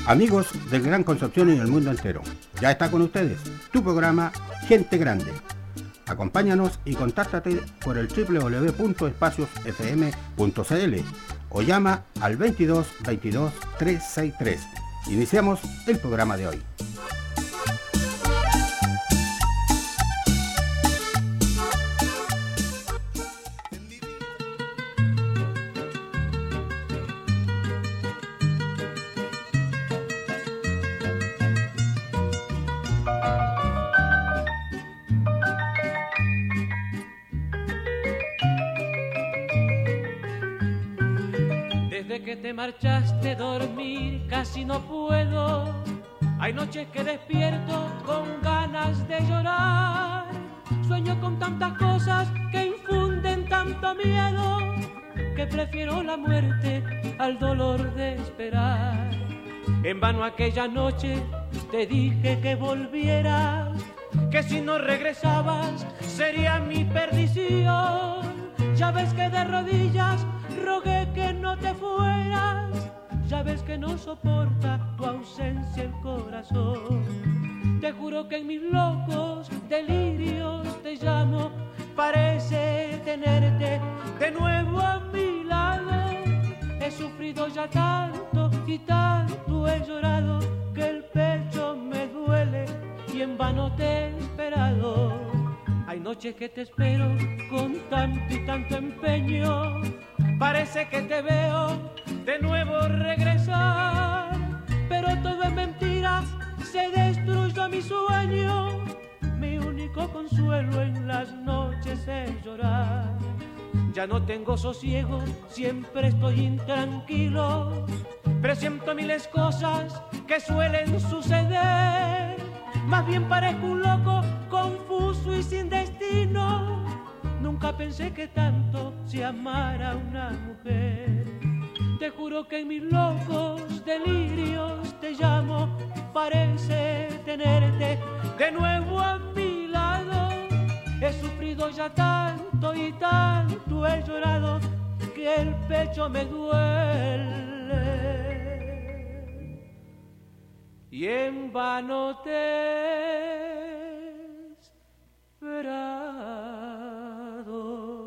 Amigos del Gran Concepción y del mundo entero, ya está con ustedes tu programa Gente Grande. Acompáñanos y contáctate por el www.espaciosfm.cl o llama al 22 22 363. Iniciamos el programa de hoy. Te marchaste, dormir casi no puedo. Hay noches que despierto con ganas de llorar. Sueño con tantas cosas que infunden tanto miedo, que prefiero la muerte al dolor de esperar. En vano aquella noche te dije que volvieras, que si no regresabas sería mi perdición. Ya ves que de rodillas rogué que no te fueras, ya ves que no soporta tu ausencia el corazón. Te juro que en mis locos delirios te llamo, parece tenerte de nuevo a mi lado. He sufrido ya tanto y tanto he llorado, que el pecho me duele y en vano te he esperado. Hay noches que te espero con tanto y tanto empeño, parece que te veo de nuevo regresar, pero todo es mentira, se destruyó mi sueño. Mi único consuelo en las noches es llorar. Ya no tengo sosiego, siempre estoy intranquilo, presiento miles cosas que suelen suceder. Más bien parezco un loco, confuso y sin destino. Nunca pensé que tanto se amara a una mujer. Te juro que en mis locos delirios te llamo, parece tenerte de nuevo a mi lado. He sufrido ya tanto y tanto he llorado, que el pecho me duele y en vano te he esperado.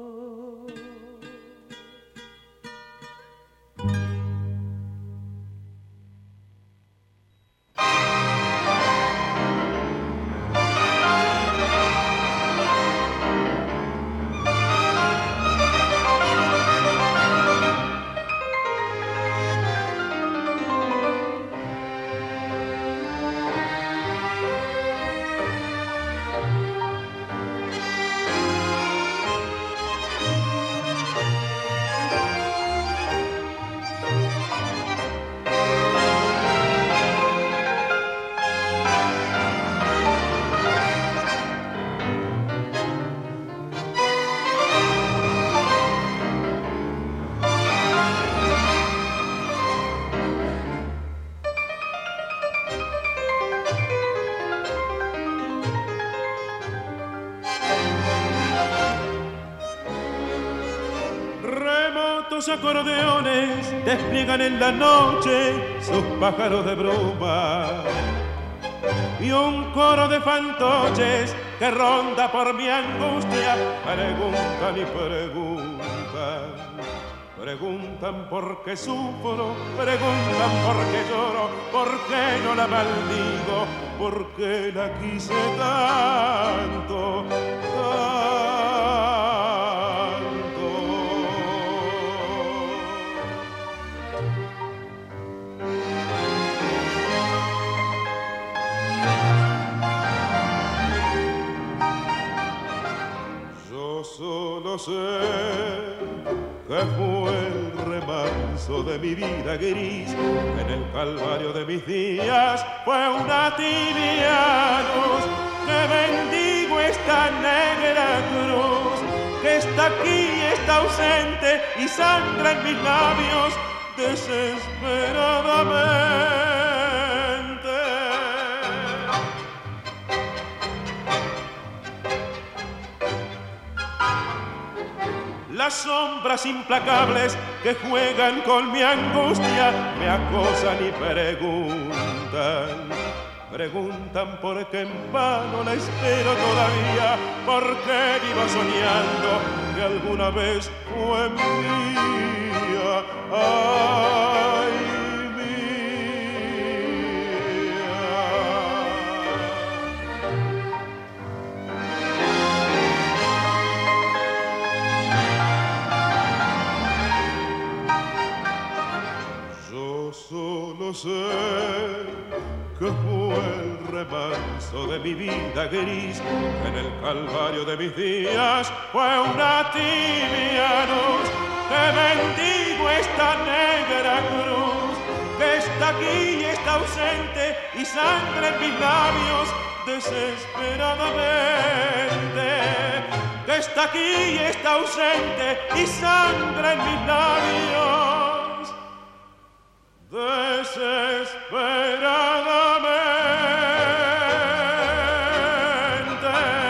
Acordeones despliegan en la noche sus pájaros de bruma, y un coro de fantoches que ronda por mi angustia preguntan y preguntan. Preguntan por qué sufro, preguntan por qué lloro, por qué no la maldigo, por qué la quise tanto, tanto. Solo sé que fue el remanso de mi vida gris, en el calvario de mis días fue una tibia luz, que bendigo esta negra cruz, que está aquí, está ausente y sangra en mis labios desesperadamente. las sombras implacables que juegan con mi angustia me acosan y preguntan por qué en vano la espero todavía, por qué vivo soñando que alguna vez fue mía. Ay, solo sé que fue el remanso de mi vida gris, que en el calvario de mis días fue una tibia luz, que bendigo esta negra cruz, que está aquí y está ausente y sangre en mis labios desesperadamente, que está aquí y está ausente y sangre en mis labios desesperadamente.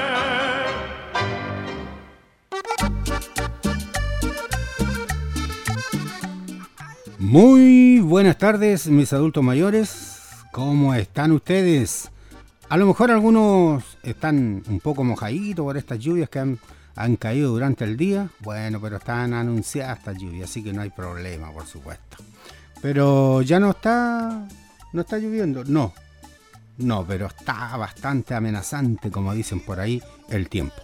Muy buenas tardes, mis adultos mayores. ¿Cómo están ustedes? A lo mejor algunos están un poco mojaditos por estas lluvias que han caído durante el día. Bueno, pero están anunciadas estas lluvias, así que no hay problema, por supuesto. Pero ya no está lloviendo, no, pero está bastante amenazante, como dicen por ahí, el tiempo.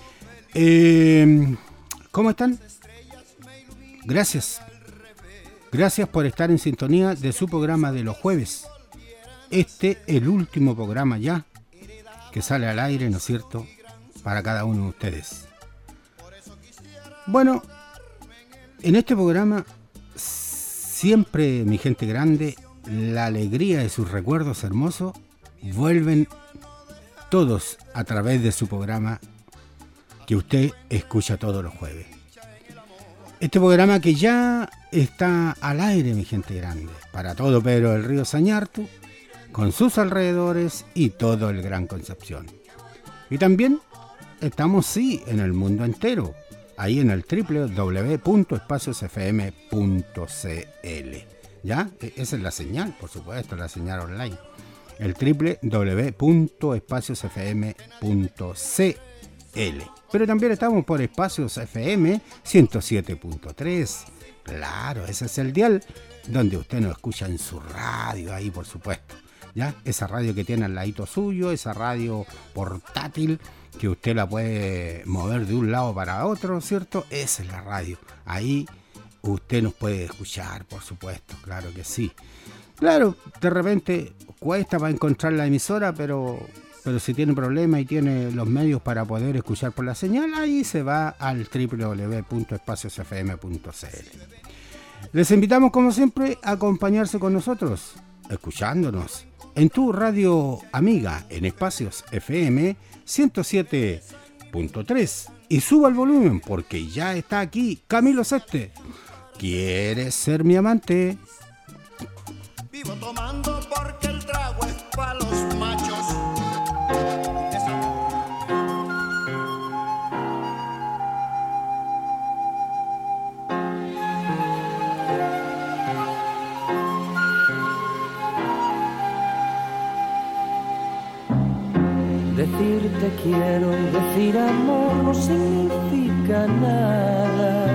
¿Cómo están? Gracias por estar en sintonía de su programa de los jueves. El último programa ya que sale al aire, ¿no es cierto?, para cada uno de ustedes. Bueno, en este programa siempre, mi gente grande, la alegría de sus recuerdos hermosos vuelven todos a través de su programa que usted escucha todos los jueves. Este programa que ya está al aire, mi gente grande, para todo Pedro del Río Sañartu, con sus alrededores y todo el Gran Concepción. Y también estamos, sí, en el mundo entero, ahí en el www.espaciosfm.cl. ¿Ya? Esa es la señal, por supuesto, la señal online. El www.espaciosfm.cl. Pero también estamos por Espacios FM 107.3. Claro, ese es el dial donde usted nos escucha en su radio, ahí por supuesto. ¿Ya? Esa radio que tiene al ladito suyo, esa radio portátil que usted la puede mover de un lado para otro, ¿cierto? Esa es la radio. Ahí usted nos puede escuchar, por supuesto, claro que sí. Claro, de repente cuesta para encontrar la emisora, pero si tiene problemas y tiene los medios para poder escuchar por la señal, ahí se va al www.espaciosfm.cl. Les invitamos, como siempre, a acompañarse con nosotros, escuchándonos en tu radio amiga en Espacios FM 107.3. Y suba el volumen porque ya está aquí Camilo Seste. ¿Quieres ser mi amante? Vivo tomando porque el trago es para los machos. Decir te quiero y decir amor no significa nada.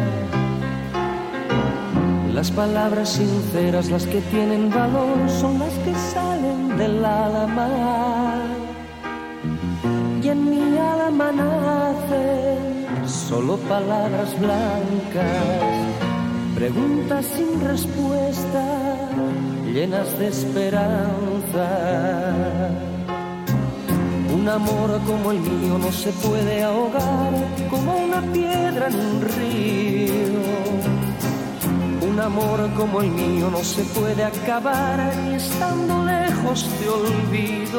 Las palabras sinceras, las que tienen valor, son las que salen del alma. Y en mi alma nacen solo palabras blancas, preguntas sin respuesta, llenas de esperanza. Un amor como el mío no se puede ahogar como una piedra en un río. Un amor como el mío no se puede acabar ni estando lejos te olvido.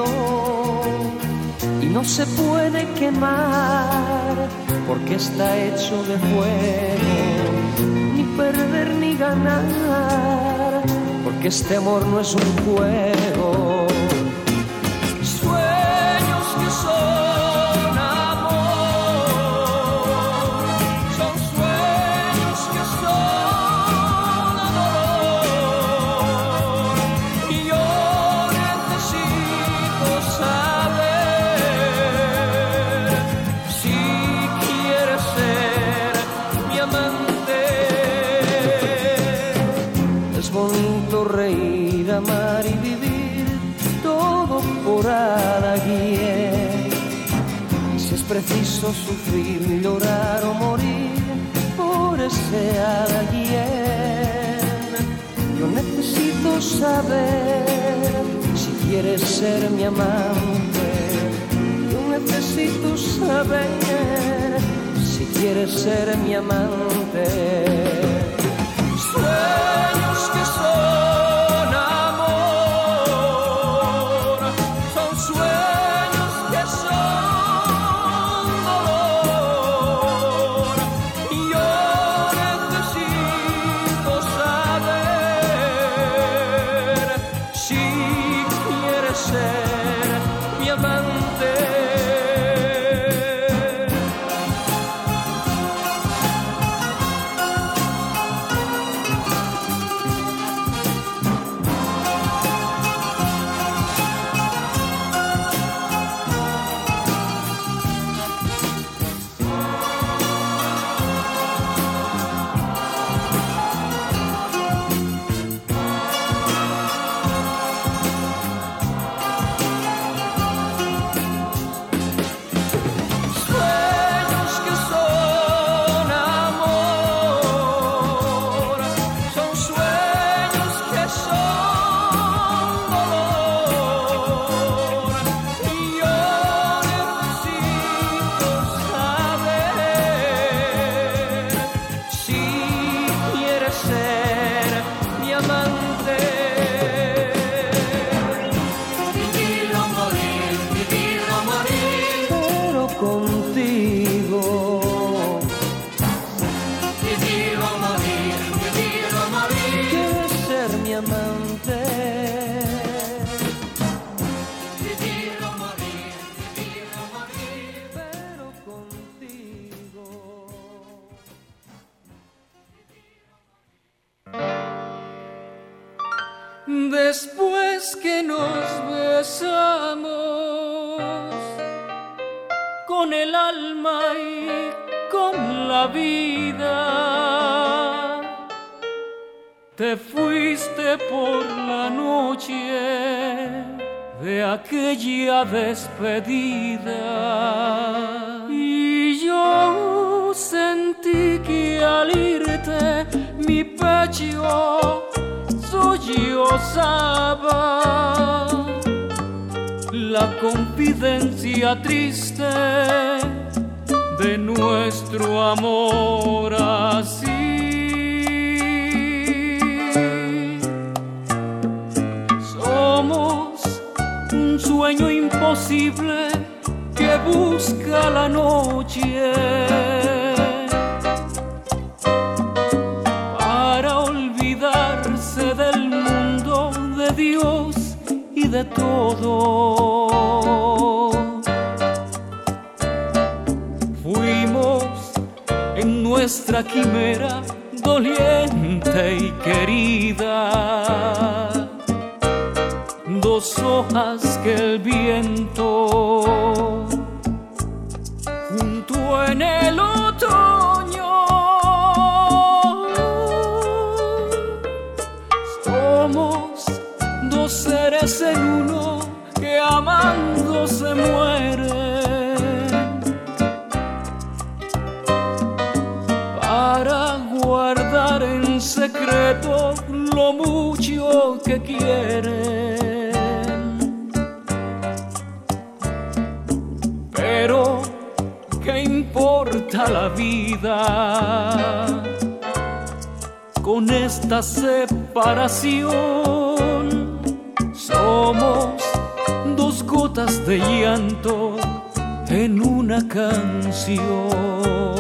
Y no se puede quemar porque está hecho de fuego. Ni perder ni ganar porque este amor no es un juego. Son sueños Es bonito reír, amar y vivir, todo por alguien. Y si es preciso sufrir, llorar o morir por ese alguien. Yo necesito saber si quieres ser mi amante. Yo necesito saber si quieres ser mi amante. Sueños que son amor, son sueños que son dolor. Y yo necesito saber si quieres ser mi amante. Después que nos besamos con el alma y con la vida, te fuiste por la noche de aquella despedida. Y yo sentí que al irte mi pecho sollozaba la confidencia triste de nuestro amor así. Somos un sueño imposible que busca la noche para olvidarse del mundo, de Dios y de todo. Fuimos en nuestra quimera doliente y querida, dos hojas que el viento juntó en el otoño. Somos dos seres en uno que amando se mueren para guardar en secreto lo mucho que quieren. Pero ¿qué importa la vida con esta separación? Somos dos gotas de llanto en una canción.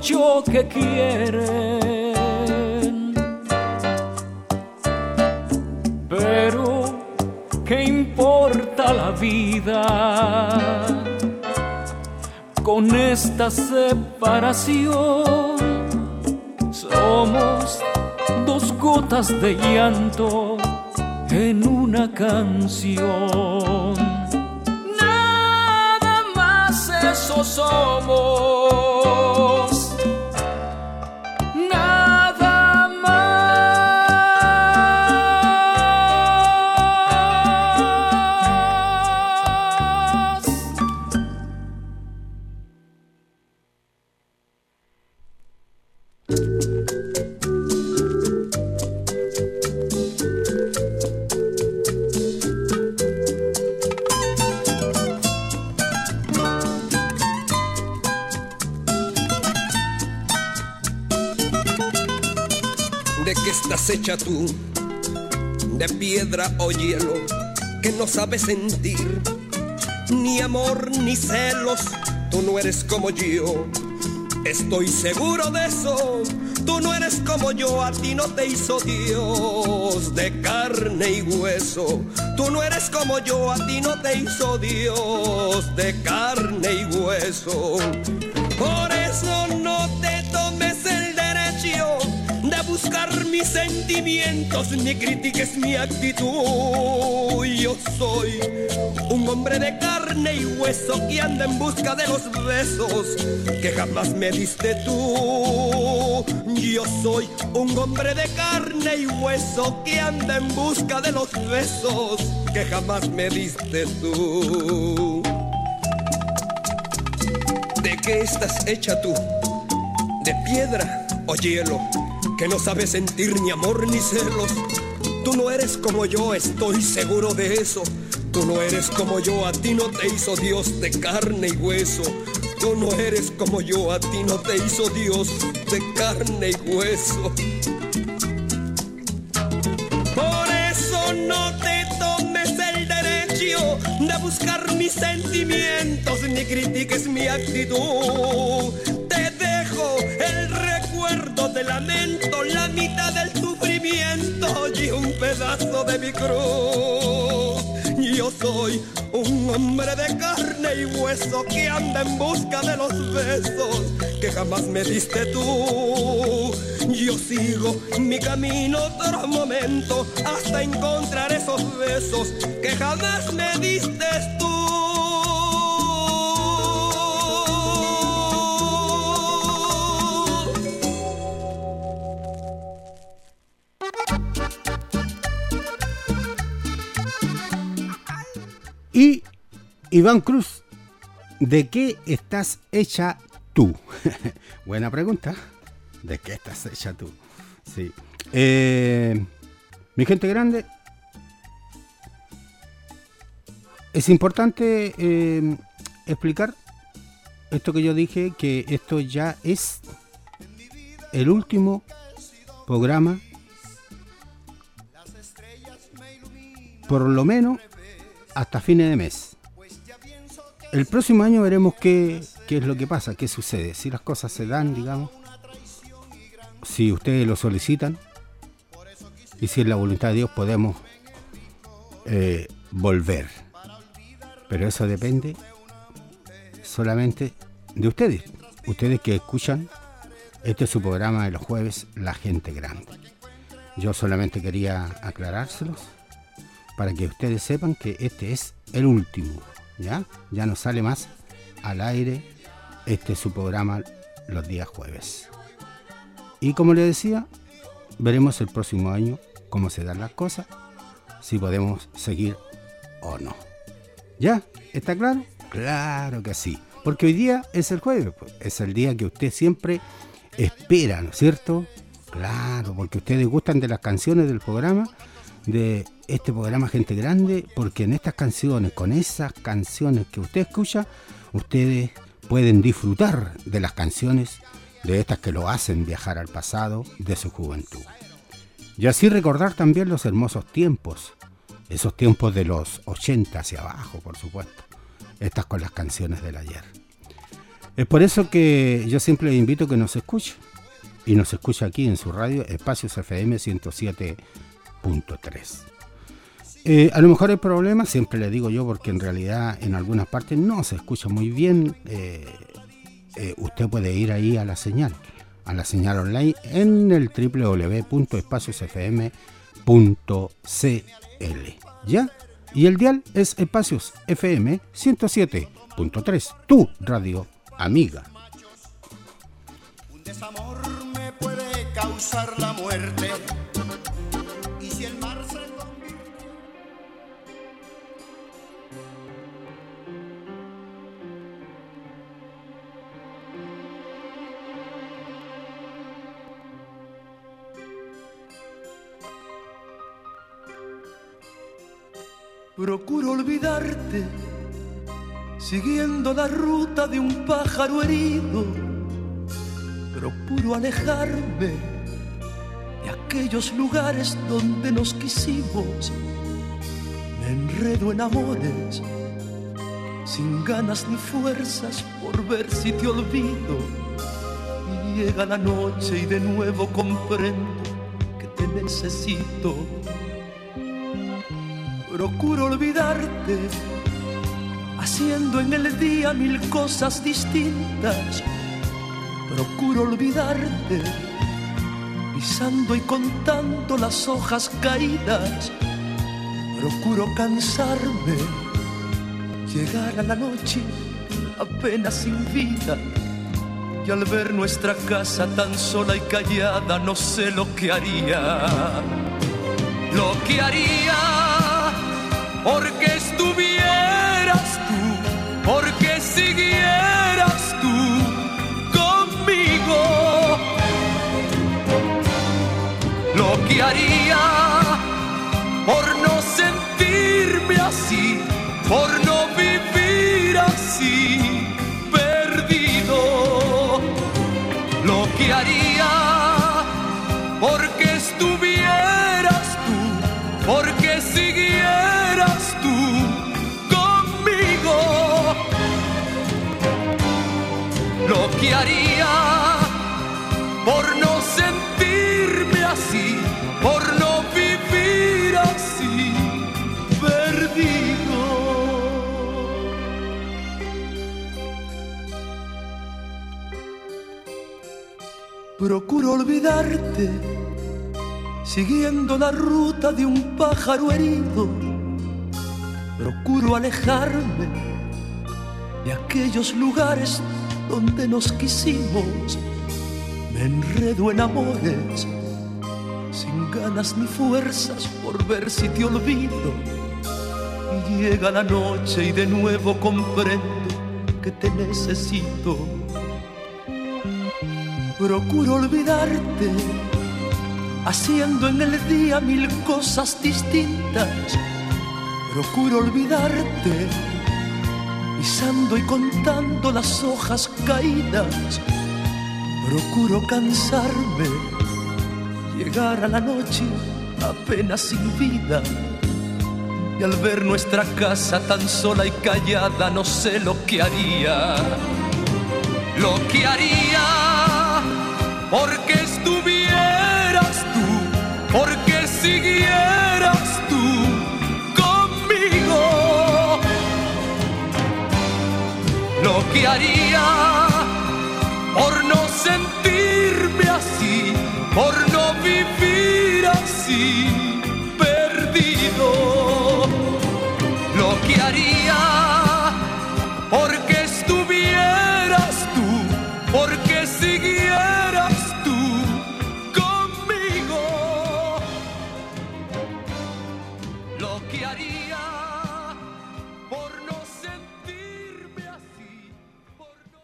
mucho que quieren. Pero, ¿qué importa la vida con esta separación? Somos dos gotas de llanto en una canción. Nada más eso somos. Nada más. ¿De qué estás hecha tú? ¿De piedra o hielo? Que no sabes sentir ni amor ni celos. Tú no eres como yo, estoy seguro de eso. Tú no eres como yo, a ti no te hizo Dios de carne y hueso. Tú no eres como yo, a ti no te hizo Dios de carne y hueso. Por eso no te tomes el derecho de buscar mis sentimientos, ni critiques mi actitud. Yo soy un hombre de carne y hueso que anda en busca de los besos que jamás me diste tú. Yo soy un hombre de carne y hueso que anda en busca de los besos que jamás me diste tú. ¿De qué estás hecha tú? ¿De piedra o hielo? Que no sabes sentir ni amor ni celos. Tú no eres como yo, estoy seguro de eso. Tú no eres como yo, a ti no te hizo Dios de carne y hueso. Tú no eres como yo, a ti no te hizo Dios de carne y hueso. Por eso no te tomes el derecho de buscar mis sentimientos, ni critiques mi actitud. Te dejo el recuerdo del lamento, la mitad del sufrimiento y un pedazo de mi cruz. Yo soy un hombre de carne y hueso que anda en busca de los besos que jamás me diste tú. Yo sigo mi camino otro momento hasta encontrar esos besos que jamás me diste tú. Y Iván Cruz, ¿de qué estás hecha tú? Buena pregunta. ¿De qué estás hecha tú? Sí. Mi gente grande, es importante explicar esto que yo dije, que esto ya es el último programa, por lo menos hasta fines de mes. El próximo año veremos qué es lo que pasa, qué sucede, si las cosas se dan, digamos, si ustedes lo solicitan y si es la voluntad de Dios podemos volver. Pero eso depende solamente de ustedes, ustedes que escuchan este es su programa de los jueves, La Gente Grande. Yo solamente quería aclarárselos para que ustedes sepan que este es el último, ¿ya? Ya no sale más al aire este es su programa los días jueves. Y como les decía, veremos el próximo año cómo se dan las cosas, si podemos seguir o no. ¿Ya? ¿Está claro? Claro que sí, porque hoy día es el jueves, pues, es el día que usted siempre espera, ¿no es cierto? Claro, porque ustedes gustan de las canciones del programa, de este programa Gente Grande, porque en estas canciones, con esas canciones que usted escucha, ustedes pueden disfrutar de las canciones de estas que lo hacen viajar al pasado de su juventud. Y así recordar también los hermosos tiempos, esos tiempos de los 80 hacia abajo, por supuesto, estas con las canciones del ayer. Es por eso que yo siempre les invito a que nos escuchen. Y nos escucha aquí en su radio, Espacios FM 107.3. A lo mejor hay problemas, siempre le digo yo, porque en realidad en algunas partes no se escucha muy bien. Usted puede ir ahí a la señal online en el www.espaciosfm.cl, ¿ya? Y el dial es Espacios FM 107.3, tu radio amiga. Un desamor me puede causar la muerte. Y si el mar se convierte... Procuro olvidarte, siguiendo la ruta de un pájaro herido. Procuro alejarme de aquellos lugares donde nos quisimos. Me enredo en amores, sin ganas ni fuerzas por ver si te olvido. Y llega la noche y de nuevo comprendo que te necesito. Procuro olvidarte, haciendo en el día mil cosas distintas. Procuro olvidarte, pisando y contando las hojas caídas. Procuro cansarme, llegar a la noche apenas sin vida. Y al ver nuestra casa tan sola y callada, no sé lo que haría. Lo que haría porque estuvieras tú, porque siguieras tú conmigo. Lo que haría por no sentirme así, por no vivir así, perdido. Lo que haría porque estuvieras tú, porque siguieras tú conmigo. Lo que haría por no sentirme así, por no vivir así, perdido. Procuro olvidarte, siguiendo la ruta de un pájaro herido. Procuro alejarme de aquellos lugares donde nos quisimos. Me enredo en amores, sin ganas ni fuerzas por ver si te olvido. Y llega la noche y de nuevo comprendo que te necesito. Procuro olvidarte, haciendo en el día mil cosas distintas. Procuro olvidarte, pisando y contando las hojas caídas. Procuro cansarme, llegar a la noche apenas sin vida. Y al ver nuestra casa tan sola y callada, no sé lo que haría. Lo que haría porque estuvieras tú, porque siguieras tú conmigo. Lo que haría por no sentirme así, por no vivir así, perdido. Lo que haría porque estuvieras tú, porque siguieras tú conmigo. Lo que haría por no sentirme así, por no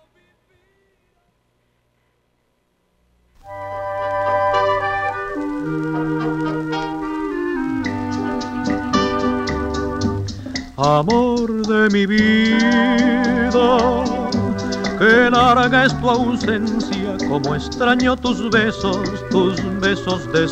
vivir. Amor de mi vida, qué larga es tu ausencia, como extraño tus besos de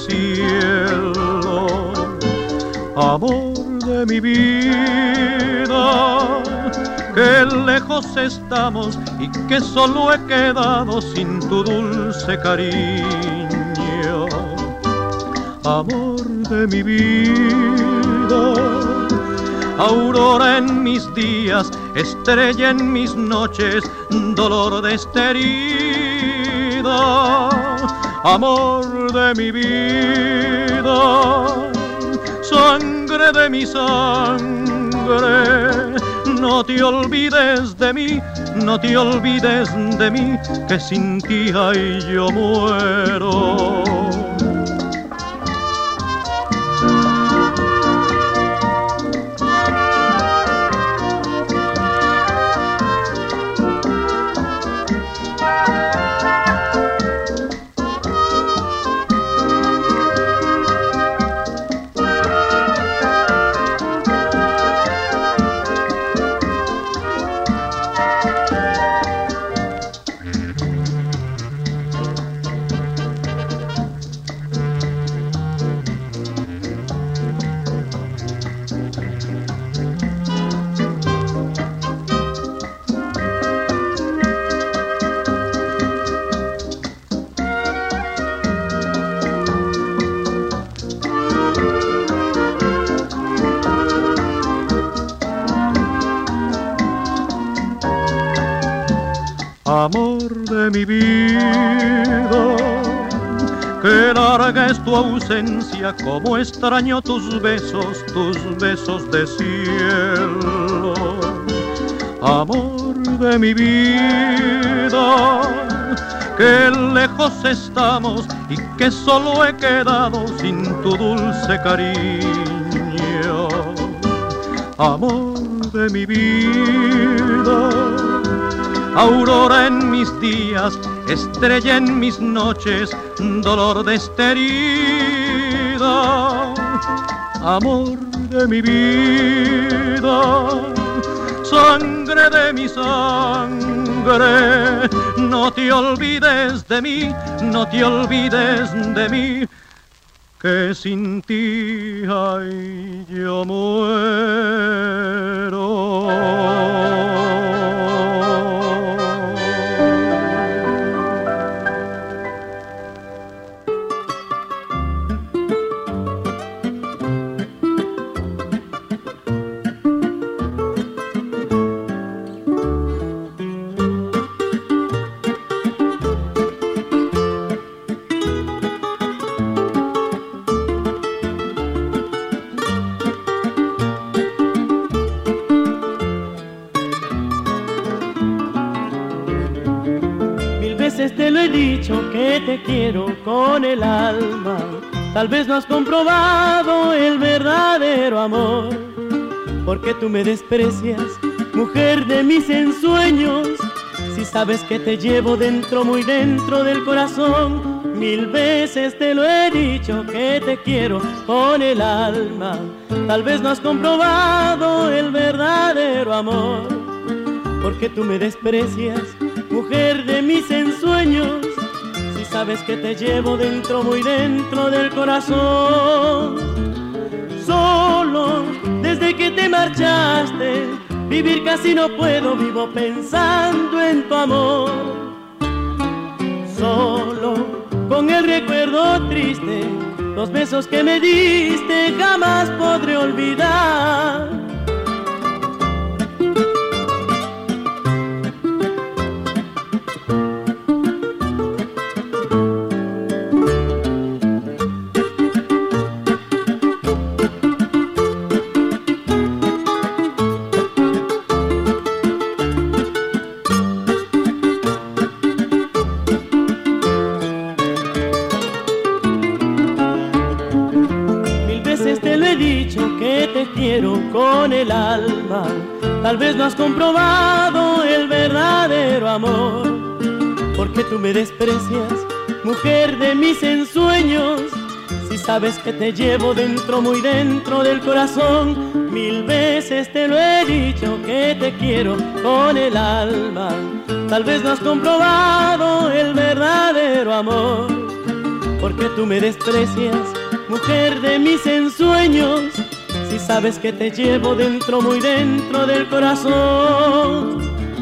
cielo. Amor de mi vida, que lejos estamos y que solo he quedado sin tu dulce cariño. Amor de mi vida, aurora en mis días, estrella en mis noches, dolor de esta herida. Amor de mi vida, sangre de mi sangre, no te olvides de mí, no te olvides de mí, que sin ti ay yo muero. Amor de mi vida, qué larga es tu ausencia, cómo extraño tus besos de cielo. Amor de mi vida, qué lejos estamos y que solo he quedado sin tu dulce cariño. Amor de mi vida, aurora en mis días, estrella en mis noches, dolor de esta herida. Amor de mi vida, sangre de mi sangre, no te olvides de mí, no te olvides de mí, que sin ti ay yo muero. Te lo he dicho que te quiero con el alma, tal vez no has comprobado el verdadero amor, porque tú me desprecias, mujer de mis ensueños, si sabes que te llevo dentro, muy dentro del corazón. 1000 veces te lo he dicho que te quiero con el alma, tal vez no has comprobado el verdadero amor, porque tú me desprecias, mujer de mis ensueños, si sabes que te llevo dentro, muy dentro del corazón. Solo desde que te marchaste, vivir casi no puedo, vivo pensando en tu amor. Solo con el recuerdo triste, los besos que me diste jamás podré olvidar. Con el alma, tal vez no has comprobado el verdadero amor, porque tú me desprecias, mujer de mis ensueños, si sabes que te llevo dentro, muy dentro del corazón. 1000 veces te lo he dicho que te quiero con el alma, tal vez no has comprobado el verdadero amor, porque tú me desprecias, mujer de mis ensueños, si y sabes que te llevo dentro, muy dentro del corazón.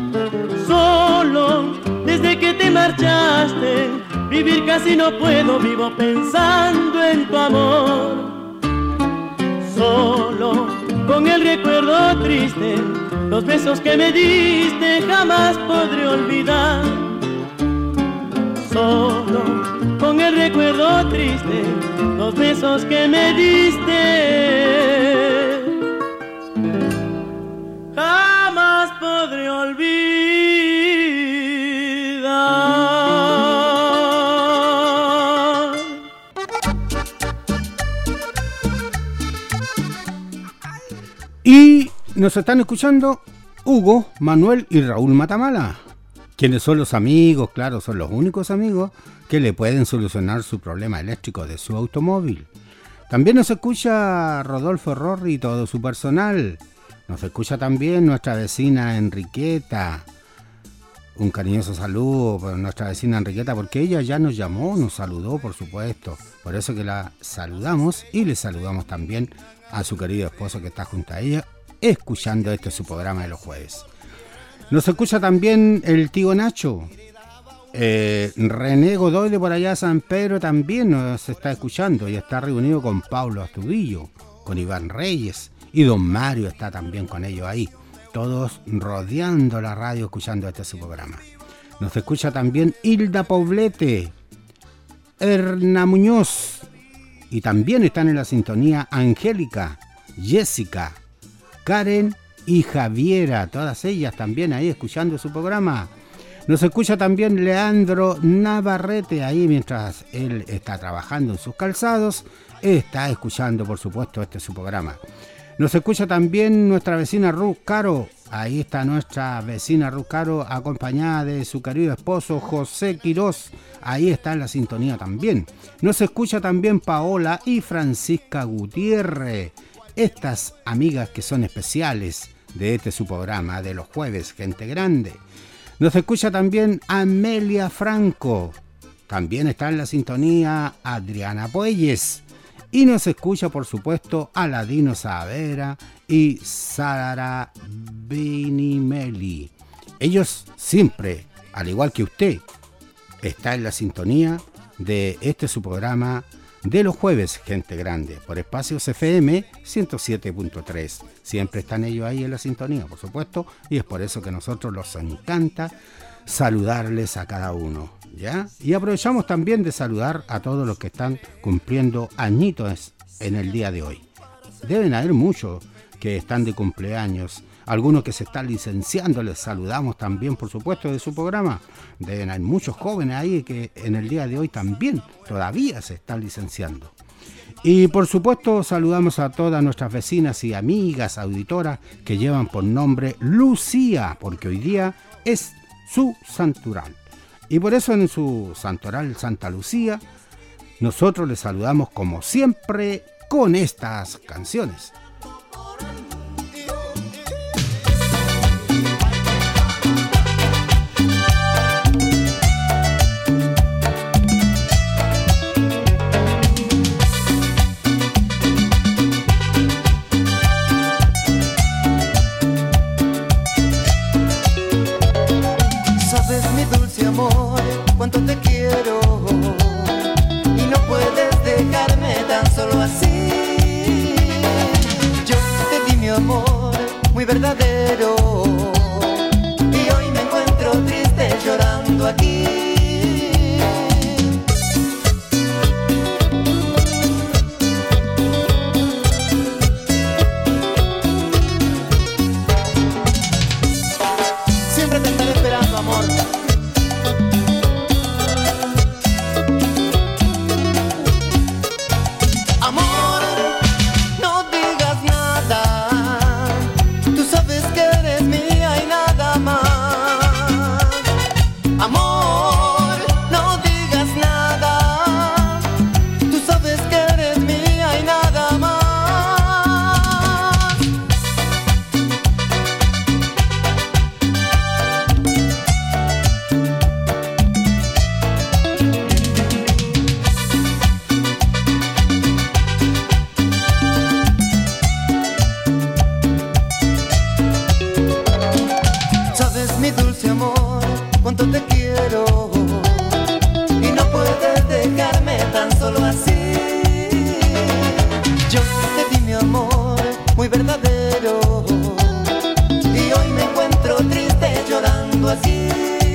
Solo desde que te marchaste, vivir casi no puedo, vivo pensando en tu amor. Solo con el recuerdo triste, los besos que me diste jamás podré olvidar. Solo con el recuerdo triste, los besos que me diste jamás podré olvidar. Y nos están escuchando Hugo, Manuel y Raúl Matamala, quienes son los amigos, claro, son los únicos amigos que le pueden solucionar su problema eléctrico de su automóvil. También nos escucha Rodolfo Rorri y todo su personal. Nos escucha también nuestra vecina Enriqueta. Un cariñoso saludo para nuestra vecina Enriqueta, porque ella ya nos llamó, nos saludó, por supuesto. Por eso que la saludamos y le saludamos también a su querido esposo que está junto a ella, escuchando su programa de los jueves. Nos escucha también el tío Nacho. René Godoy de por allá San Pedro también nos está escuchando y está reunido con Paulo Astudillo, con Iván Reyes, y don Mario está también con ellos ahí, todos rodeando la radio escuchando su programa. Nos escucha también Hilda Poblete, Erna Muñoz, y también están en la sintonía Angélica, Jessica, Karen y Javiera, todas ellas también ahí escuchando su programa. Nos escucha también Leandro Navarrete ahí mientras él está trabajando en sus calzados, está escuchando por supuesto su programa. Nos escucha también nuestra vecina Ruth Caro, ahí está nuestra vecina Ruth Caro acompañada de su querido esposo José Quirós, ahí está en la sintonía también. Nos escucha también Paola y Francisca Gutiérrez, estas amigas que son especiales de su programa de los jueves, Gente Grande. Nos escucha también Amelia Franco, también está en la sintonía Adriana Puelles, y nos escucha por supuesto Aladino Saavedra y Sara Binimeli. Ellos siempre, al igual que usted, está en la sintonía de su programa de los jueves, Gente Grande, por Espacios FM 107.3. Siempre están ellos ahí en la sintonía, por supuesto, y es por eso que a nosotros nos encanta saludarles a cada uno, ¿ya? Y aprovechamos también de saludar a todos los que están cumpliendo añitos en el día de hoy. Deben haber muchos que están de cumpleaños, algunos que se están licenciando, les saludamos también, por supuesto, de su programa. Deben haber muchos jóvenes ahí que en el día de hoy también todavía se están licenciando. Y por supuesto saludamos a todas nuestras vecinas y amigas auditoras que llevan por nombre Lucía, porque hoy día es su santoral. Y por eso en su santoral Santa Lucía, nosotros les saludamos como siempre con estas canciones. Cuánto te quiero y no puedes dejarme tan solo así. Yo te di mi amor muy verdadero y hoy me encuentro triste llorando aquí. Siempre te estaré esperando, amor. Amor, no digas nada. Tú sabes muy verdadero. Y hoy me encuentro triste llorando así.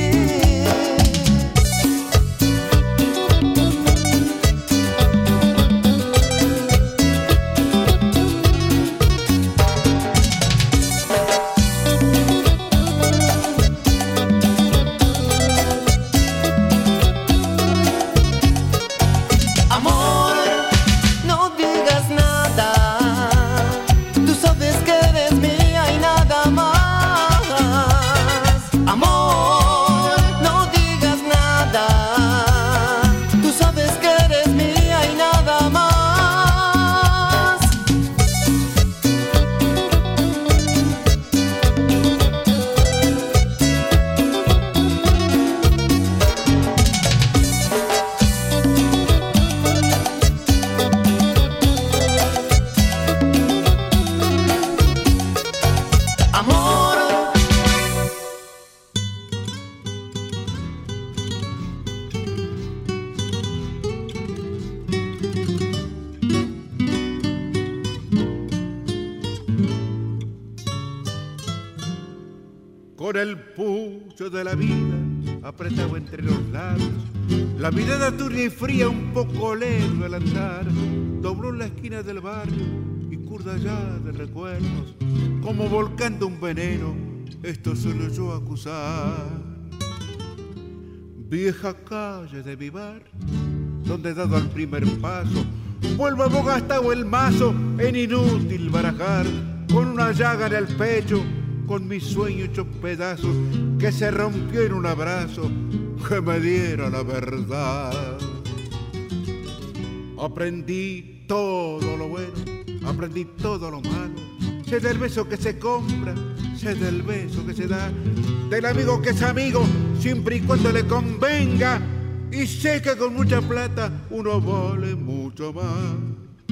Con el pucho de la vida apretado entre los labios, la mirada turbia y fría, un poco lento al andar, dobló la esquina del barrio y curda ya de recuerdos, como volcando un veneno, esto se lo oyó acusar. Vieja calle de mi bar, donde dado al primer paso, vuelvo abogastado el mazo en inútil barajar, con una llaga en el pecho, con mi sueño hecho pedazos, que se rompió en un abrazo que me diera la verdad. Aprendí todo lo bueno, aprendí todo lo malo, sé del beso que se compra, sé del beso que se da, del amigo que es amigo, siempre y cuando le convenga, y sé que con mucha plata uno vale mucho más.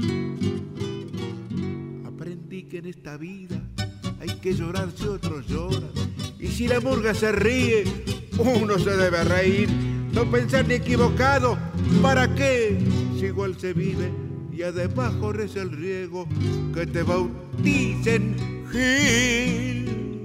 Aprendí que en esta vida hay que llorar si otros lloran, y si la murga se ríe, uno se debe reír, no pensar ni equivocado, ¿para qué? Si igual se vive, y además corres el riesgo que te bauticen Gil.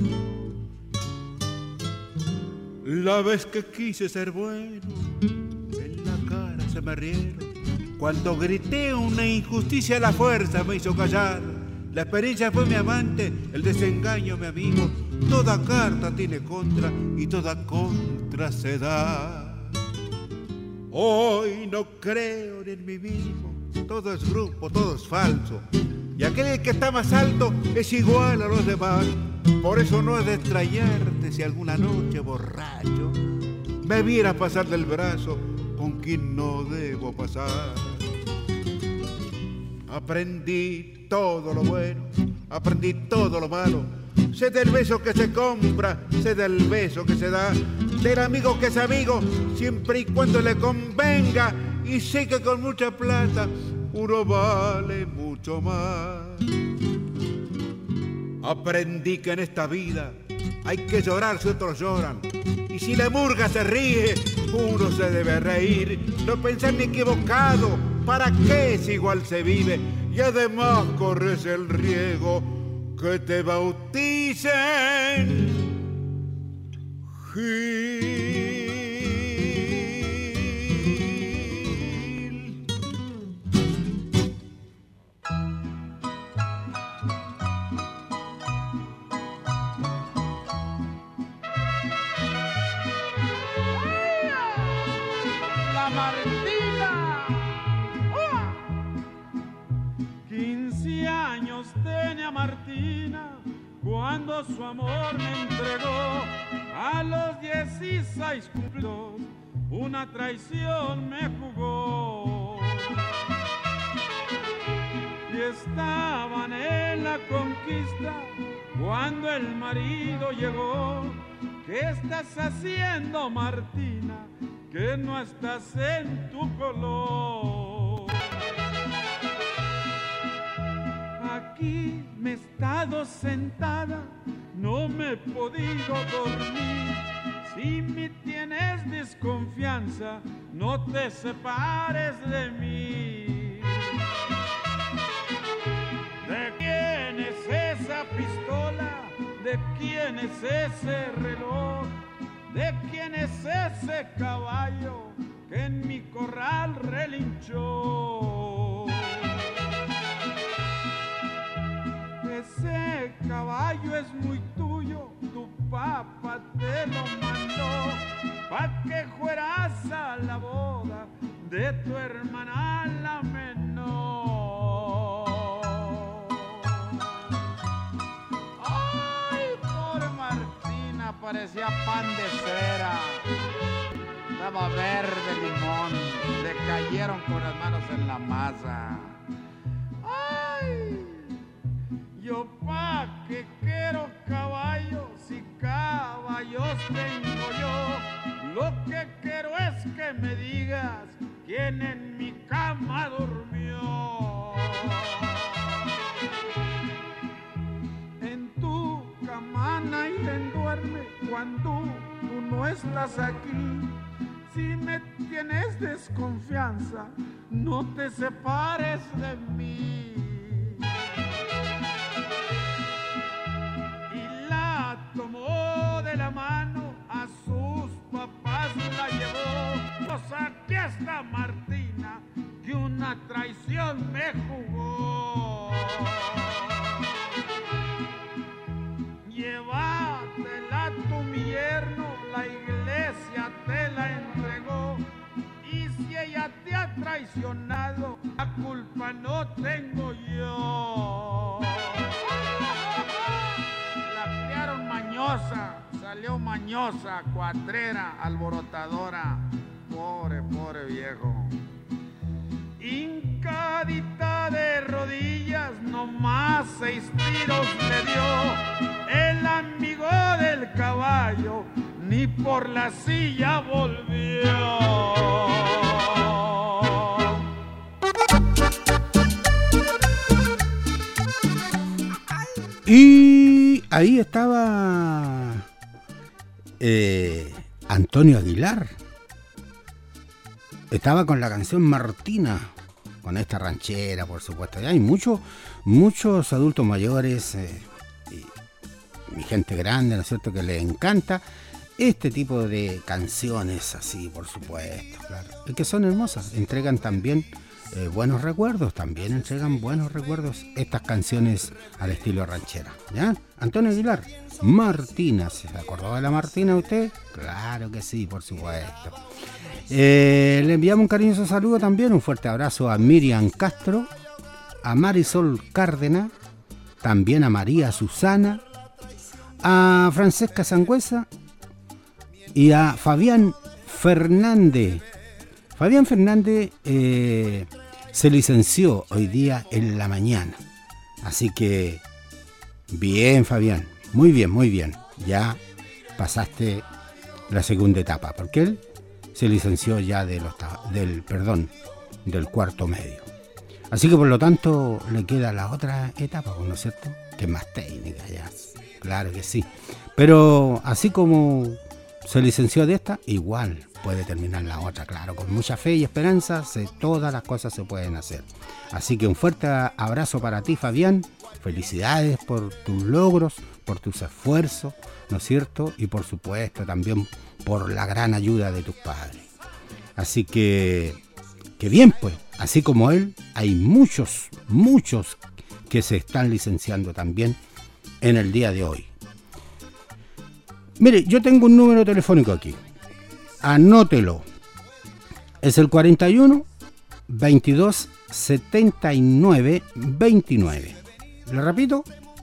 La vez que quise ser bueno, en la cara se me rieron, cuando grité una injusticia, la fuerza me hizo callar. La experiencia fue mi amante, el desengaño mi amigo. Toda carta tiene contra y toda contra se da. Hoy no creo ni en mí mismo, todo es grupo, todo es falso. Y aquel que está más alto es igual a los demás. Por eso no es de extrañarte si alguna noche borracho me vieras pasar del brazo con quien no debo pasar. Aprendí todo lo bueno, aprendí todo lo malo, sé del beso que se compra, sé del beso que se da, del amigo que es amigo, siempre y cuando le convenga, y sé que con mucha plata uno vale mucho más. Aprendí que en esta vida hay que llorar si otros lloran, y si la murga se ríe, uno se debe reír, no pensar ni equivocado, ¿para qué si igual se vive? Y además corres el riesgo que te bauticen Gil. La Martina. 15 años tenía Martina cuando su amor me entregó. A los 16 cumplidos una traición me jugó. Y estaban en la conquista cuando el marido llegó. ¿Qué estás haciendo, Martina? Que no estás en tu color. Aquí me he estado sentada, no me he podido dormir. Si me tienes desconfianza, no te separes de mí. ¿De quién? ¿De quién es ese reloj? ¿De quién es ese caballo que en mi corral relinchó? Ese caballo es muy tuyo, tu papá te lo mandó, pa' que fueras a la boda de tu hermana la menor. Ay, pobre Martina, parecía pan de cera, estaba verde limón, le cayeron con las manos en la masa. Ay, yo pa' que quiero caballos, si caballos tengo yo. Lo que quiero es que me digas quién en mi cama durmió. En tu cama nadie duerme cuando tú no estás aquí. Si me tienes desconfianza, no te separes de mí. Tomó de la mano, a sus papás la llevó. Pues aquí está Martina, que una traición me jugó. Llévatela tu mi yerno, la iglesia te la entregó. Y si ella te ha traicionado, la culpa no tengo yo. Mañosa, salió mañosa, cuatrera, alborotadora, pobre viejo. Hincadita de rodillas, nomás 6 tiros le dio. El amigo del caballo ni por la silla volvió. Y ahí estaba Antonio Aguilar. Estaba con la canción Martina, con esta ranchera, por supuesto. Y hay muchos adultos mayores y gente grande, ¿no es cierto?, que les encanta este tipo de canciones así, por supuesto, claro. Y que son hermosas, entregan también buenos recuerdos, también entregan buenos recuerdos estas canciones al estilo ranchera, ¿ya? Antonio Aguilar, Martina, ¿se acordó de la Martina usted? Claro que sí, por supuesto. Le enviamos un cariñoso saludo también, un fuerte abrazo a Miriam Castro, a Marisol Cárdenas, también a María Susana, a Francesca Sangüesa y a Fabián Fernández. Fabián Fernández se licenció hoy día en la mañana. Así que, bien Fabián, muy bien. Ya pasaste la segunda etapa, porque él se licenció ya del cuarto medio. Así que por lo tanto le queda la otra etapa, ¿no es cierto? Que es más técnica ya, claro que sí. Pero así como se licenció de esta, igual puede terminar la otra, claro, con mucha fe y esperanza, todas las cosas se pueden hacer. Así que un fuerte abrazo para ti, Fabián, felicidades por tus logros, por tus esfuerzos, ¿no es cierto? Y por supuesto también por la gran ayuda de tus padres. Así que bien, pues, así como él, hay muchos que se están licenciando también en el día de hoy. Mire, yo tengo un número telefónico aquí. Anótelo. Es el 41 22 79 29. ¿Le repito?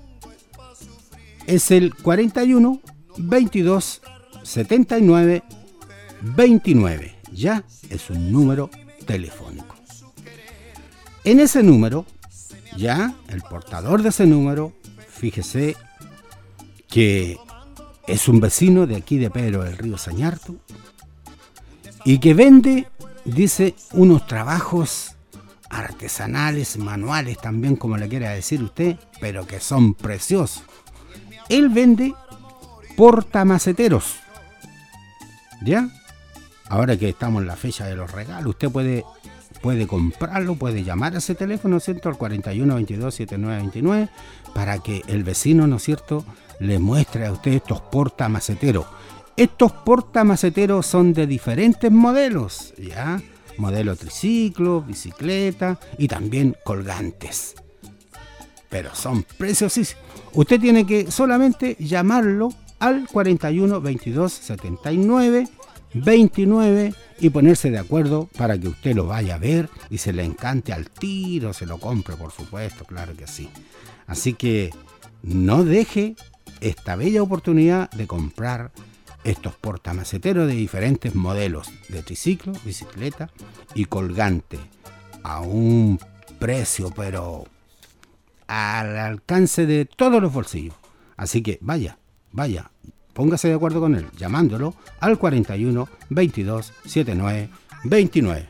Es el 41 22 79 29. Ya es un número telefónico. En ese número, ya el portador de ese número, fíjese que es un vecino de aquí de Pedro del Río Sañartu y que vende, dice, unos trabajos artesanales, manuales también, como le quiera decir usted, pero que son preciosos. Él vende portamaceteros, ¿ya? Ahora que estamos en la fecha de los regalos, usted puede comprarlo, puede llamar a ese teléfono, ¿no es cierto?, al 41 22 79 29, para que el vecino, ¿no es cierto?, le muestre a usted estos portamaceteros. Estos portamaceteros son de diferentes modelos, ¿ya? Modelo triciclo, bicicleta y también colgantes. Pero son preciosísimos. Usted tiene que solamente llamarlo al 41 22 79 29 y ponerse de acuerdo para que usted lo vaya a ver y se le encante al tiro, se lo compre, por supuesto, claro que sí. Así que no deje esta bella oportunidad de comprar estos portamaceteros de diferentes modelos de triciclo, bicicleta y colgante a un precio pero al alcance de todos los bolsillos. Así que vaya, póngase de acuerdo con él llamándolo al 41 22 79 29.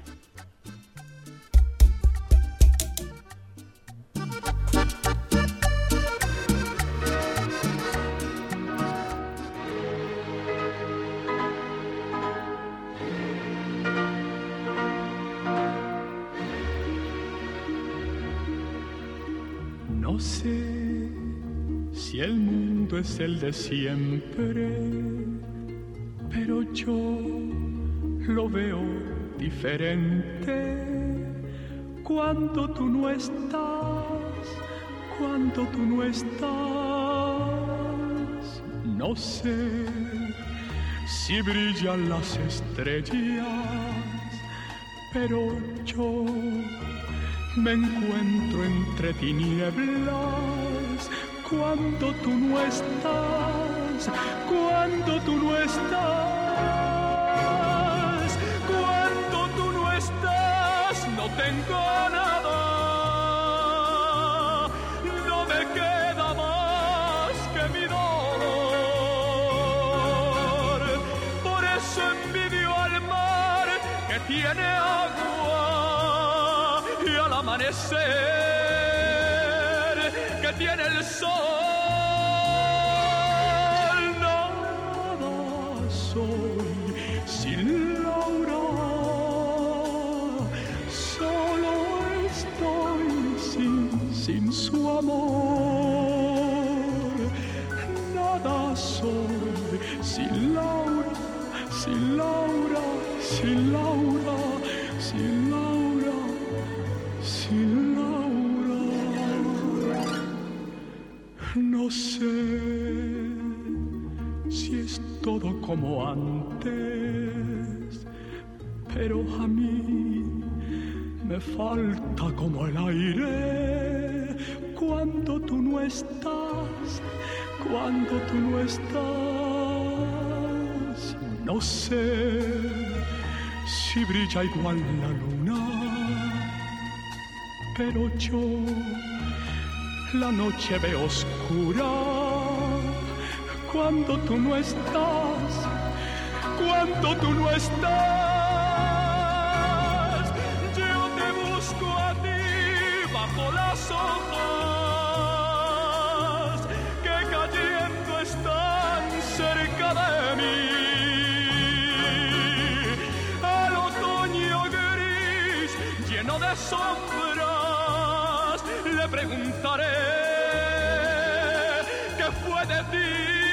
No sé si el mundo es el de siempre, pero yo lo veo diferente cuando tú no estás, cuando tú no estás. No sé si brillan las estrellas, pero yo me encuentro entre tinieblas cuando tú no estás, cuando tú no estás, cuando tú no estás, no tengo nada, no me queda más que mi dolor. Por eso envidio al mar que tiene agua y al amanecer que tiene el sol. Nada soy sin Laura, solo estoy sin su amor. Nada soy sin Laura, sin Laura, sin Laura, sin Laura, sin Laura. No sé si es todo como antes, pero a mí me falta como el aire cuando tú no estás, cuando tú no estás. No sé si brilla igual la luna, pero yo la noche veo oscura cuando tú no estás, cuando tú no estás. Yo te busco a ti bajo las hojas que cayendo están cerca de mí. Al otoño gris lleno de sombras le preguntaré qué fue de ti.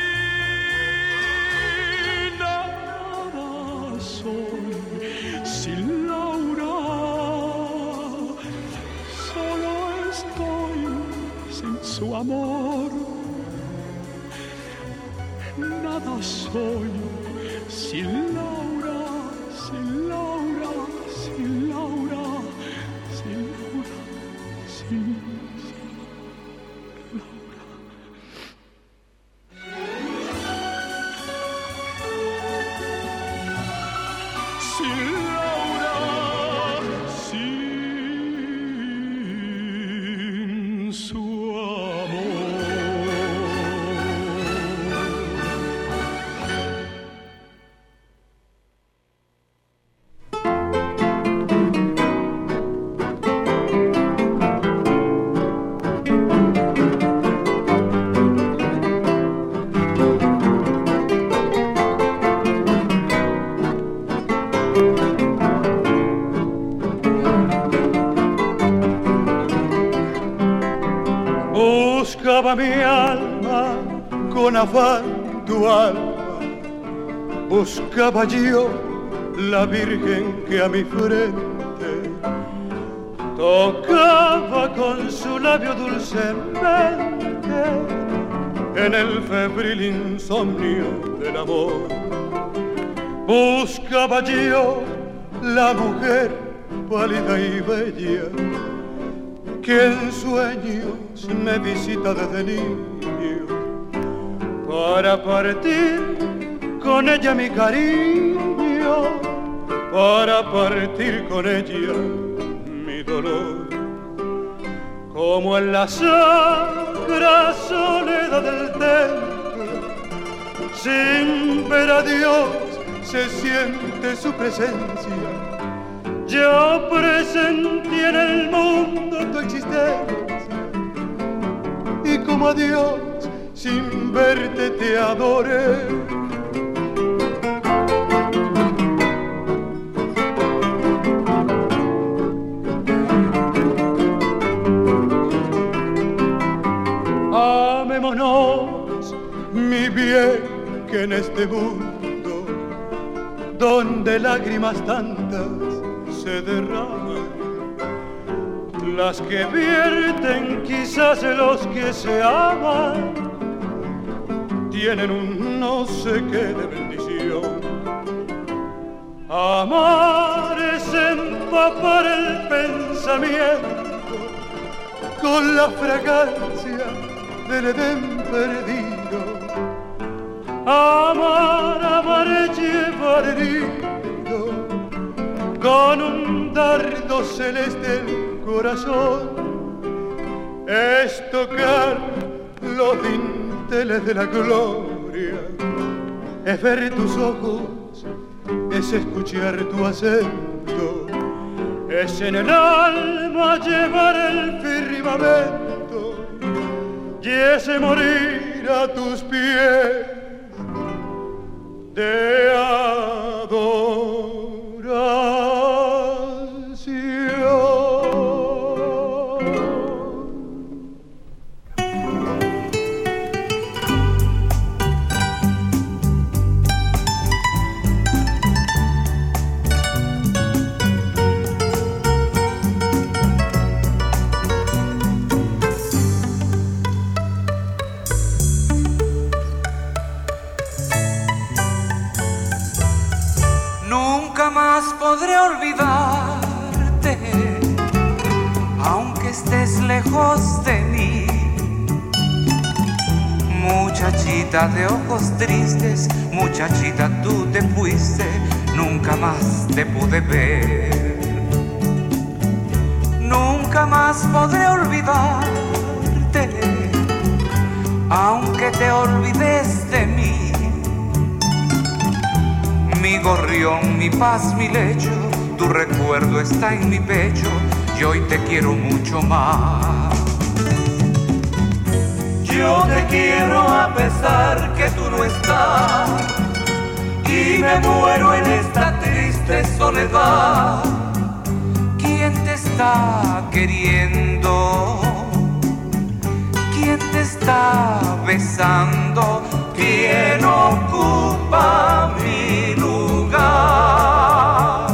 Nada soy sin Laura, solo estoy sin su amor. Nada soy sin Laura, sin Laura, sin Laura, sin Laura, sin Laura. Buscaba mi alma con afán tu alma. Buscaba yo la virgen que a mi frente tocaba con su labio dulcemente en el febril insomnio del amor. Buscaba yo la mujer pálida y bella que en sueños me visita desde niño, para partir con ella mi cariño, para partir con ella mi dolor. Como en la sacra soledad del templo, sin ver a Dios se siente su presencia. Yo presentí en el mundo tu existencia, y como a Dios sin verte te adoré. Amémonos, mi bien, que en este mundo donde lágrimas tantas se derraman, las que vierten quizás los que se aman, tienen un no sé qué de bendición. Amar es empapar el pensamiento con la fragancia del Edén perdido. Amar, amar es llevar herido con un dardo celeste el corazón. Es tocar los dinteles de la gloria, es ver tus ojos, es escuchar tu acento, es en el alma llevar el firmamento y ese morir a tus pies de adoración. Nunca más podré olvidarte, aunque estés lejos de mí. Muchachita de ojos tristes, muchachita tú te fuiste, nunca más te pude ver. Nunca más podré olvidarte, aunque te olvides de mí. Mi gorrión, mi paz, mi lecho, tu recuerdo está en mi pecho y hoy te quiero mucho más. Yo te quiero a pesar que tú no estás y me muero en esta triste soledad. ¿Quién te está queriendo? ¿Quién te está besando? ¿Quién ocupa mi lugar?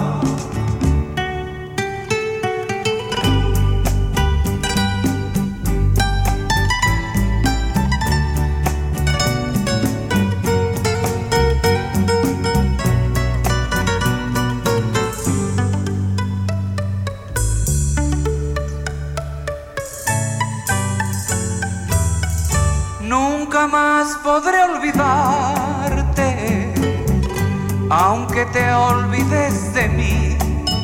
Nunca más podré olvidarte, aunque te olvides de mí.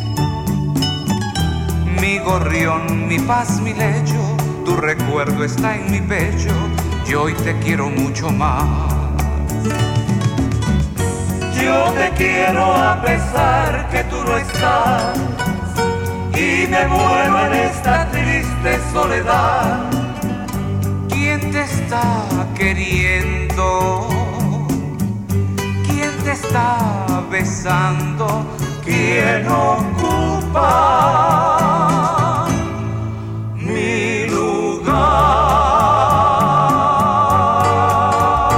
Mi gorrión, mi paz, mi lecho, tu recuerdo está en mi pecho y hoy te quiero mucho más. Yo te quiero a pesar que tú no estás y me muero en esta triste soledad. ¿Quién te está queriendo? ¿Quién te está besando? ¿Quién ocupa mi lugar?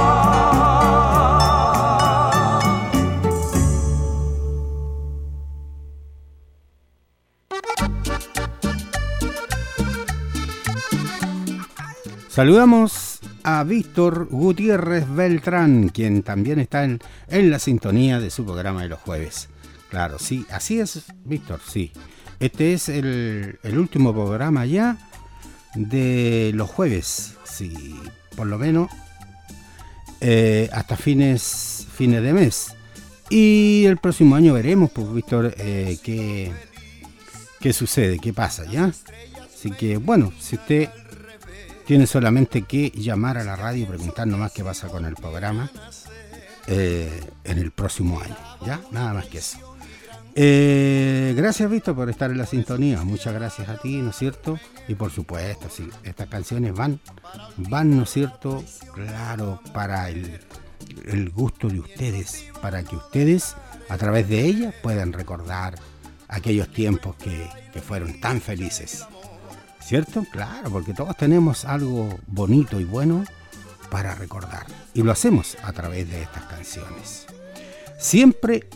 Saludamos a Víctor Gutiérrez Beltrán, quien también está en la sintonía de su programa de los jueves. Claro, sí, así es, Víctor, sí. Este es el último programa ya de los jueves, sí, por lo menos hasta fines de mes. Y el próximo año veremos, pues, Víctor, qué sucede, qué pasa, ¿ya? Así que, bueno, si usted tiene solamente que llamar a la radio y preguntar nomás qué pasa con el programa en el próximo año, ¿ya? Nada más que eso. Gracias, Víctor, por estar en la sintonía. Muchas gracias a ti, ¿no es cierto? Y por supuesto, sí, estas canciones van, ¿no es cierto? Claro, para el gusto de ustedes, para que ustedes, a través de ellas, puedan recordar aquellos tiempos que fueron tan felices, ¿cierto? Claro, porque todos tenemos algo bonito y bueno para recordar, y lo hacemos a través de estas canciones. Siempre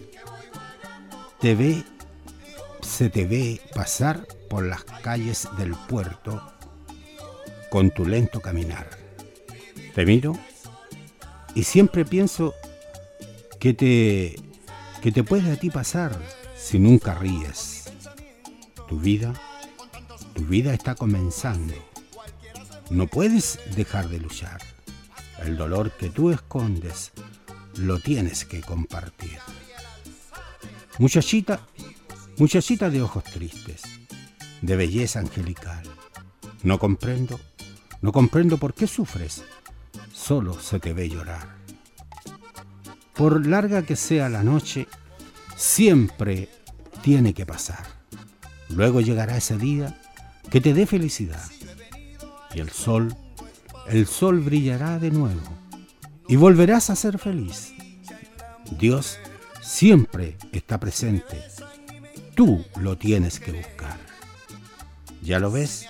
se te ve pasar por las calles del puerto con tu lento caminar. Te miro y siempre pienso que te puede a ti pasar si nunca ríes. Tu vida está comenzando. No puedes dejar de luchar. El dolor que tú escondes lo tienes que compartir. Muchachita de ojos tristes, de belleza angelical, no comprendo por qué sufres, solo se te ve llorar. Por larga que sea la noche, siempre tiene que pasar. Luego llegará ese día que te dé felicidad, y el sol brillará de nuevo, y volverás a ser feliz. Dios siempre está presente. Tú lo tienes que buscar. ¿Ya lo ves?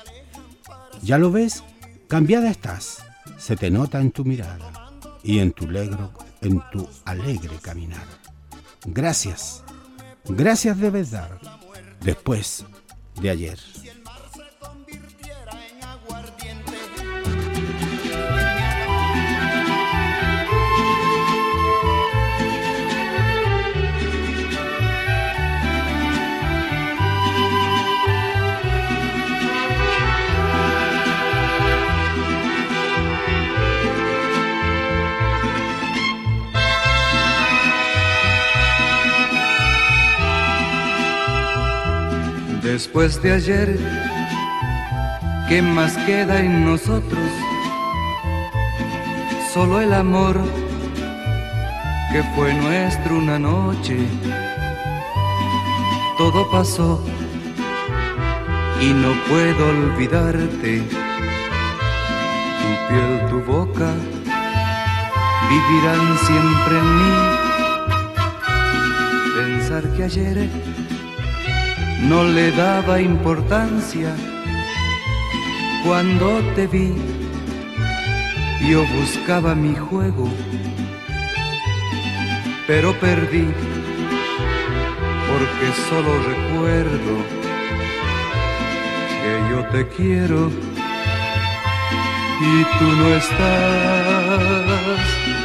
Cambiada estás. Se te nota en tu mirada y en tu alegre caminar. Gracias debes dar después de ayer. Después de ayer, ¿qué más queda en nosotros? Solo el amor que fue nuestro una noche. Todo pasó y no puedo olvidarte. Tu piel, tu boca vivirán siempre en mí. Pensar que ayer no le daba importancia. Cuando te vi, yo buscaba mi juego, pero perdí, porque solo recuerdo que yo te quiero y tú no estás.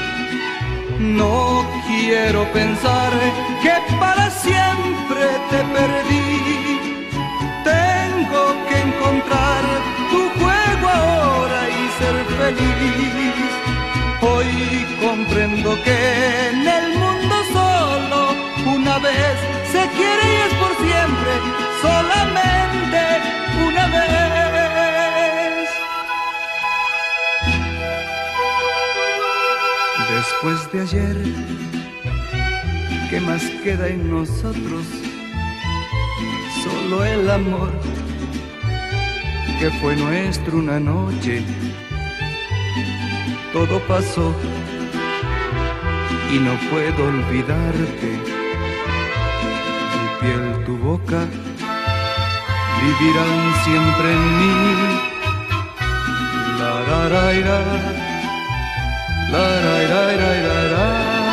No quiero pensar que para siempre te perdí. Tengo que encontrar tu juego ahora y ser feliz. Hoy comprendo que en el mundo solo una vez se quiere y es por siempre, solamente una vez. Después de ayer, ¿qué más queda en nosotros? Solo el amor que fue nuestro una noche. Todo pasó y no puedo olvidarte. Tu piel, tu boca vivirán siempre en mí. La ra ra ra, la ra ra ra ra ra,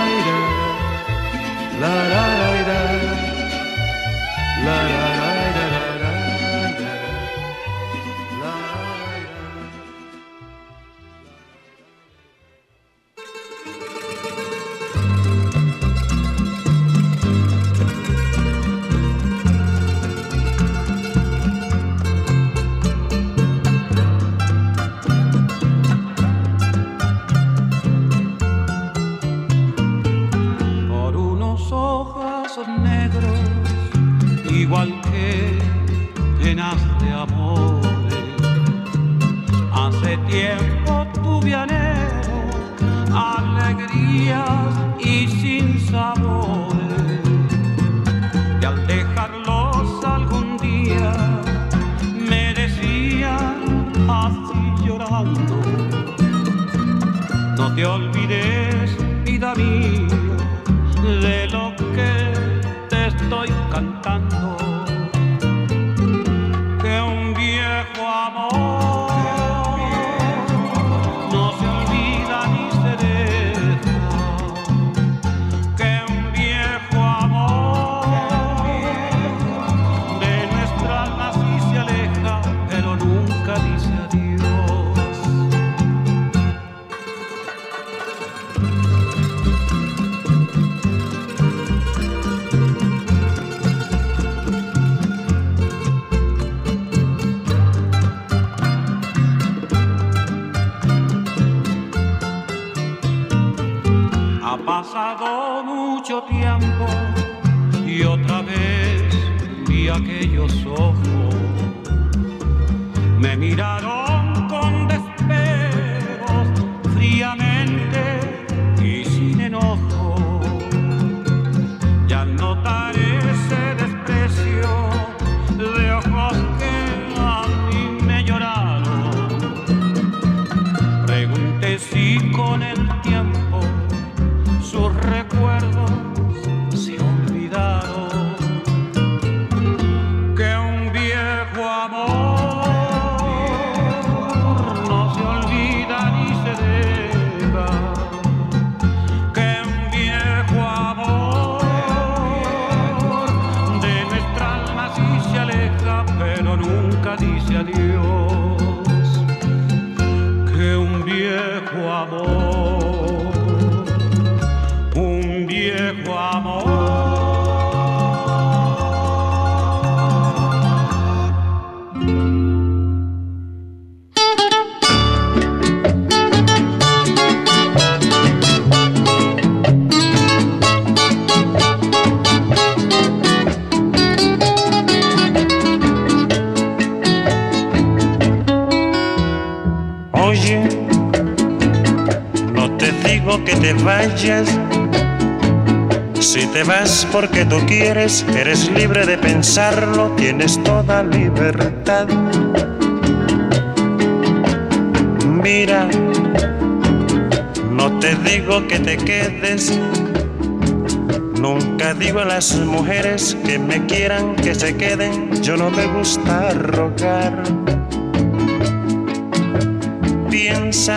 la ra ra ra, la ra ra. Hace tiempo tuve anhelo, alegrías y sin sabores, y al dejarlos algún día me decían así llorando: no te olvides, vida mía, de lo que te estoy cantando, que un viejo amor no se olvida ni se deja, que un viejo amor de nuestra alma sí se aleja, pero nunca dice adiós. Ha pasado mucho tiempo y otra vez vi aquellos ojos. Me miraron con despegos, fríamente y sin enojo. Ya notaré ese desprecio de ojos que a mí me lloraron. Pregunté si con el tiempo sus recuerdos se olvidaron, que un viejo amor no se olvida ni se deja, que un viejo amor de nuestra alma sí se aleja, pero nunca dice adiós, que un viejo amor, un viejo amor. Oye, no te digo que te vayas. Si te vas porque tú quieres, eres libre de pensarlo, tienes toda libertad. Mira, no te digo que te quedes. Nunca digo a las mujeres que me quieran que se queden. Yo no me gusta rogar. Piensa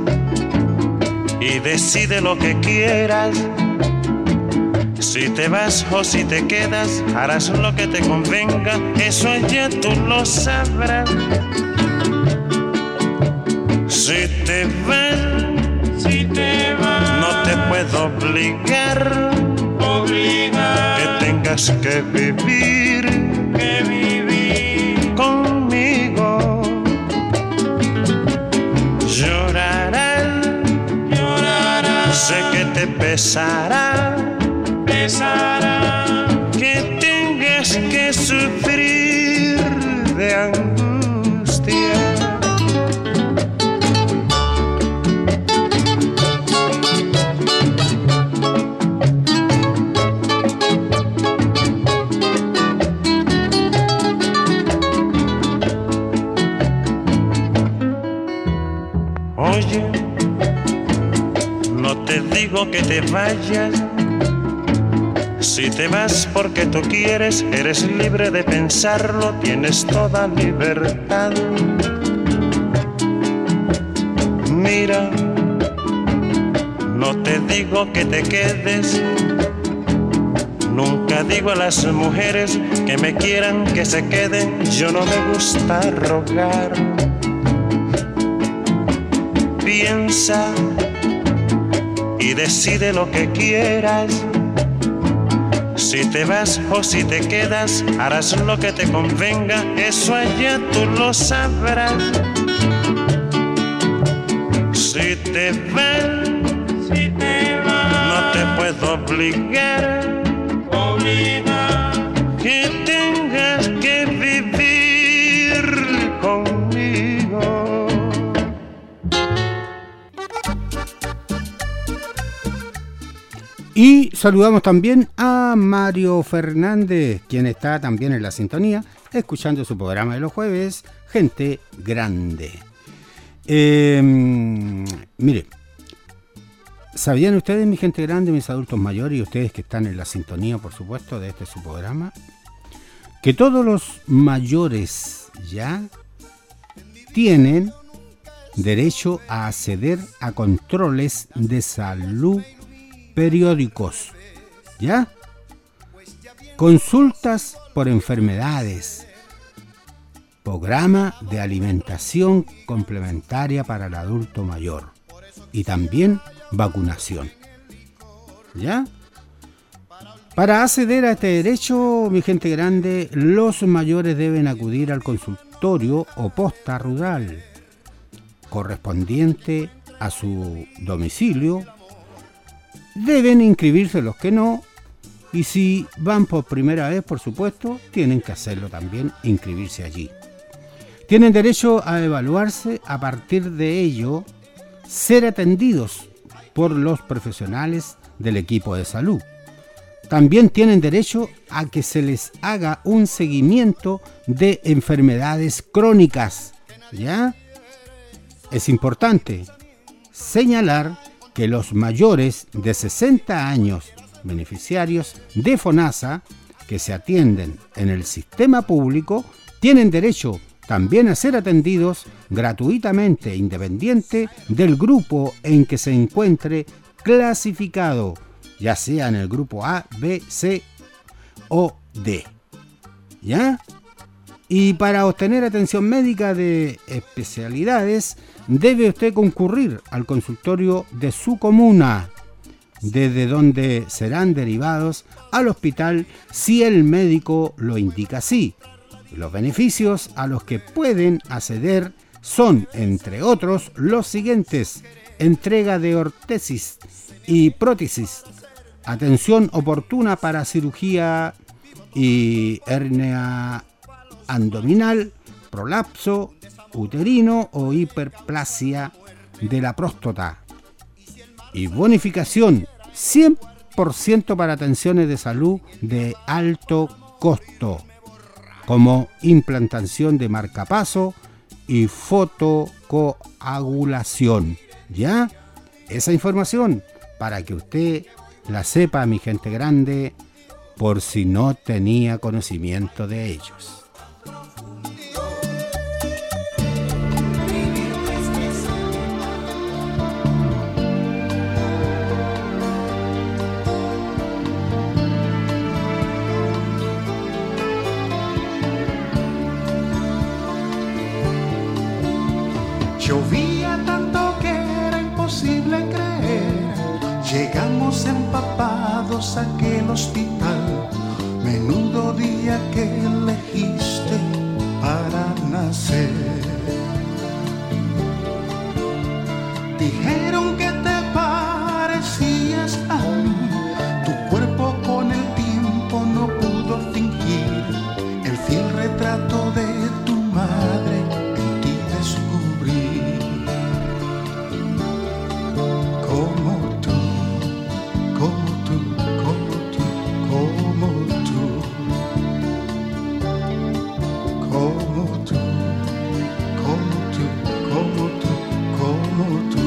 y decide lo que quieras. Si te vas o si te quedas, harás lo que te convenga, eso ya tú lo sabrás. Si te vas, no te puedo obligar, que tengas que vivir conmigo. Llorarás, sé que te pesará, que tengas que sufrir de angustia. Oye, no te digo que te vayas. Si te vas porque tú quieres, eres libre de pensarlo, tienes toda libertad. Mira, no te digo que te quedes. Nunca digo a las mujeres que me quieran que se queden. Yo no me gusta rogar. Piensa y decide lo que quieras. Si te vas o si te quedas, harás lo que te convenga, eso allá tú lo sabrás. Si te vas, no te puedo obligar, que tengas que vivir conmigo. Y saludamos también a Mario Fernández, quien está también en la sintonía, escuchando su programa de los jueves, Gente Grande. Mire, ¿sabían ustedes, mi gente grande, mis adultos mayores y ustedes que están en la sintonía, por supuesto, de este su programa, que todos los mayores ya tienen derecho a acceder a controles de salud periódicos, ¿ya? Consultas por enfermedades, programa de alimentación complementaria para el adulto mayor y también vacunación, ¿ya? Para acceder a este derecho, mi gente grande, los mayores deben acudir al consultorio o posta rural correspondiente a su domicilio. Deben inscribirse los que no, y si van por primera vez, por supuesto, tienen que hacerlo también, inscribirse allí. Tienen derecho a evaluarse, a partir de ello, ser atendidos por los profesionales del equipo de salud. También tienen derecho a que se les haga un seguimiento de enfermedades crónicas, ¿ya? Es importante señalar que los mayores de 60 años beneficiarios de FONASA que se atienden en el sistema público tienen derecho también a ser atendidos gratuitamente, independiente del grupo en que se encuentre clasificado, ya sea en el grupo A, B, C o D, ¿ya? Y para obtener atención médica de especialidades, debe usted concurrir al consultorio de su comuna, desde donde serán derivados al hospital si el médico lo indica así. Los beneficios a los que pueden acceder son, entre otros, los siguientes: entrega de órtesis y prótesis, atención oportuna para cirugía y hernia abdominal, prolapso uterino o hiperplasia de la próstata, y bonificación 100% para atenciones de salud de alto costo, como implantación de marcapaso y fotocoagulación, ¿ya? Esa información para que usted la sepa, mi gente grande, por si no tenía conocimiento de ellos. Llovía tanto que era imposible creer. Llegamos empapados a aquel hospital. Menudo día que elegiste para nacer. Dijeron que te parecías a mí. Tu cuerpo con el tiempo no pudo fingir el fiel retrato de tu madre. En ti descubrí como tú, como tú, como tú, como tú, como tú, como tú, como tú, como tú.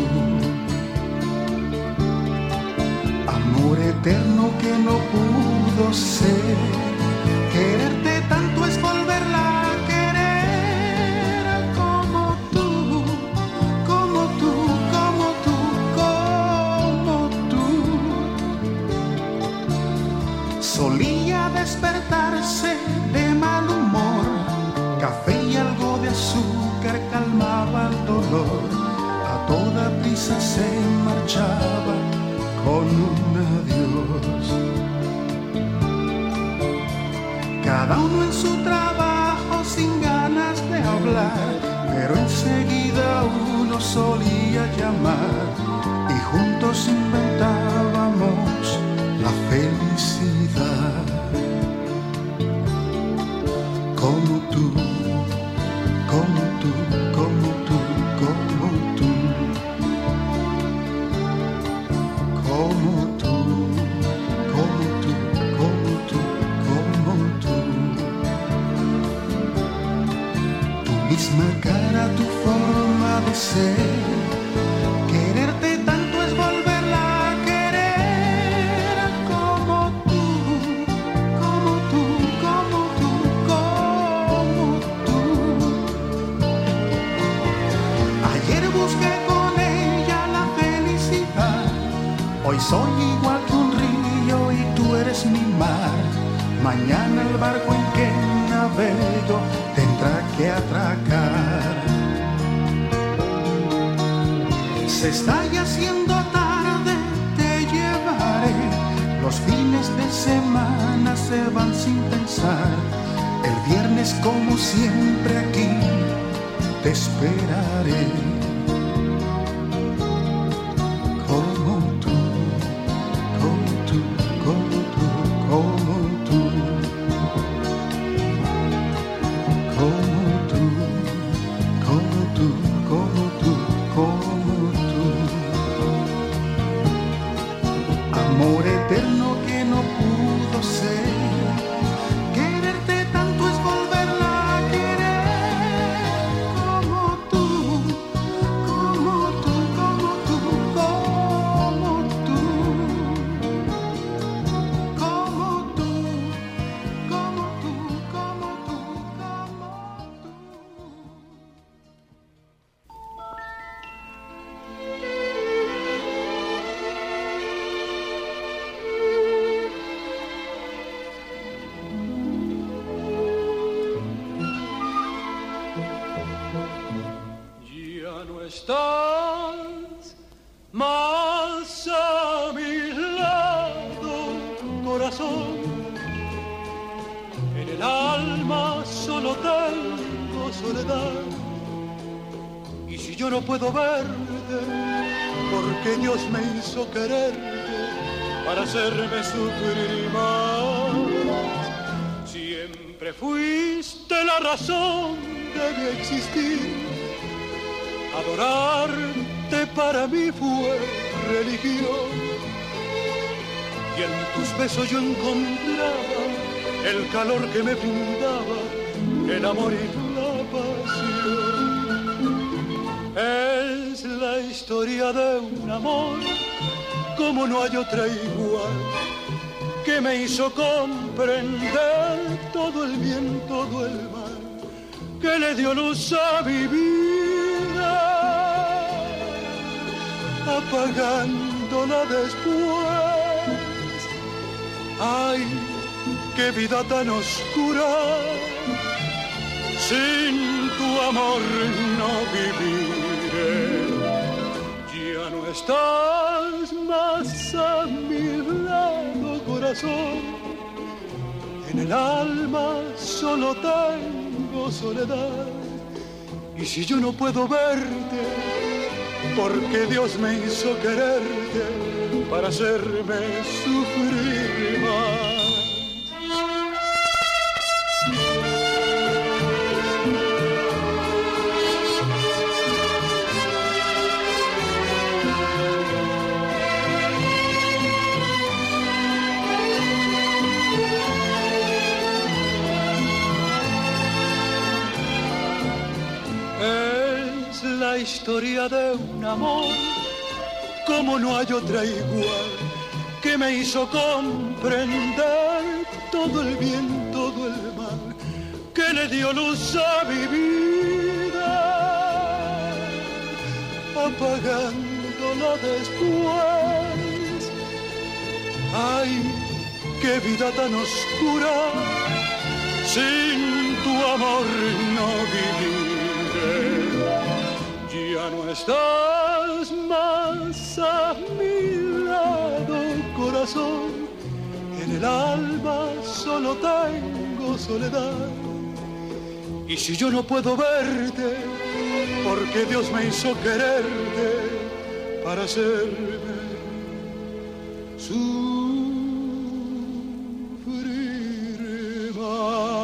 Amor eterno que no pudo ser. Quererte tanto es volverla a querer. Como tú, como tú, como tú, como tú. Solía despertarse de mal humor. Café y algo de azúcar calmaba el dolor. A toda prisa se marchaba con un adiós. Cada uno en su trabajo sin ganas de hablar, pero enseguida uno solía llamar y juntos inventábamos la felicidad. Como tú, como tú, como tú, como tú, como tú. Hoy soy igual que un río y tú eres mi mar. Mañana el barco en que navego tendrá que atracar. Se está ya haciendo tarde, te llevaré. Los fines de semana se van sin pensar. El viernes como siempre aquí te esperaré. Como tú, como tú, como tú, como tú. Como tú, como tú, como tú, como tú. Amor eterno que no pudo ser. Quererte tanto es volverla a querer. Como tú, como tú, como tú, como tú. Como tú, como tú, como tú, como tú. Ya no estás más a mi lado, corazón. En el alma solo tengo soledad. Y si yo no puedo verte, porque Dios me hizo quererte para hacerme sufrir más. Siempre fuiste la razón de mi existir. Adorarte para mí fue religión. Y en tus besos yo encontraba el calor que me brindaba, el amor y la pasión. Es la historia de un amor como no hay otra igual, que me hizo comprender todo el bien, todo el mal, que le dio luz a mi vida, apagándola después. Ay, qué vida tan oscura, sin tu amor no viviré. Ya no estás más a mi lado, corazón. En el alma solo tengo soledad. Y si yo no puedo verte, porque Dios me hizo quererte para hacerme sufrir más. Es la historia de un amor como no hay otra igual, que me hizo comprender todo el bien, todo el mal, que le dio luz a mi vida, apagándola después. Ay, qué vida tan oscura, sin tu amor no viviré. Ya no estás más a mi lado, corazón. En el alma solo tengo soledad. Y si yo no puedo verte, porque Dios me hizo quererte para hacerme sufrir más.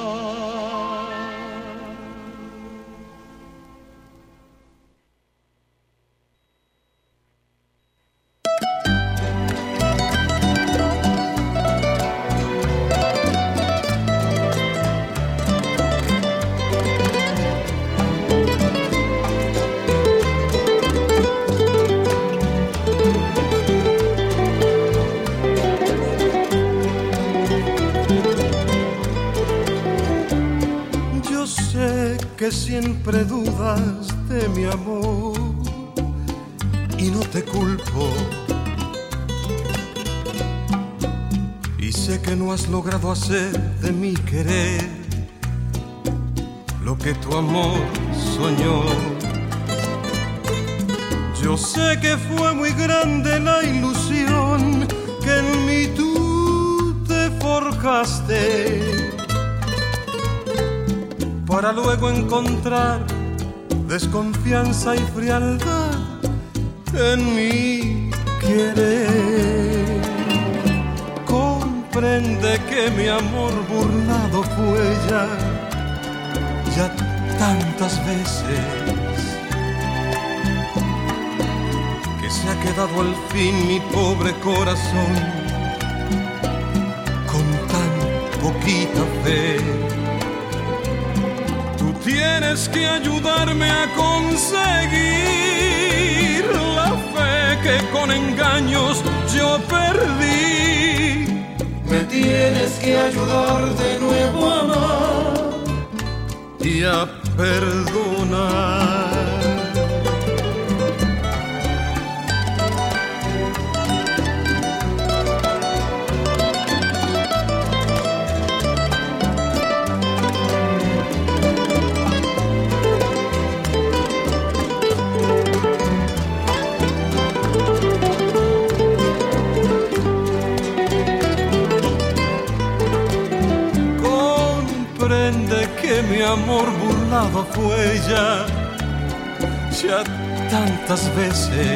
Que siempre dudas de mi amor y no te culpo, sé que no has logrado hacer de mi querer lo que tu amor soñó. Yo sé que fue muy grande la ilusión que en mí tú te forjaste, para luego encontrar desconfianza y frialdad en mi querer. Comprende que mi amor burlado fue ya tantas veces, que se ha quedado al fin mi pobre corazón con tan poquita fe. Tú tienes que ayudarme a conseguir la fe que con engaños yo perdí. Me tienes que ayudar de nuevo a amar y a perdonar. Que mi amor burlado fue ya tantas veces,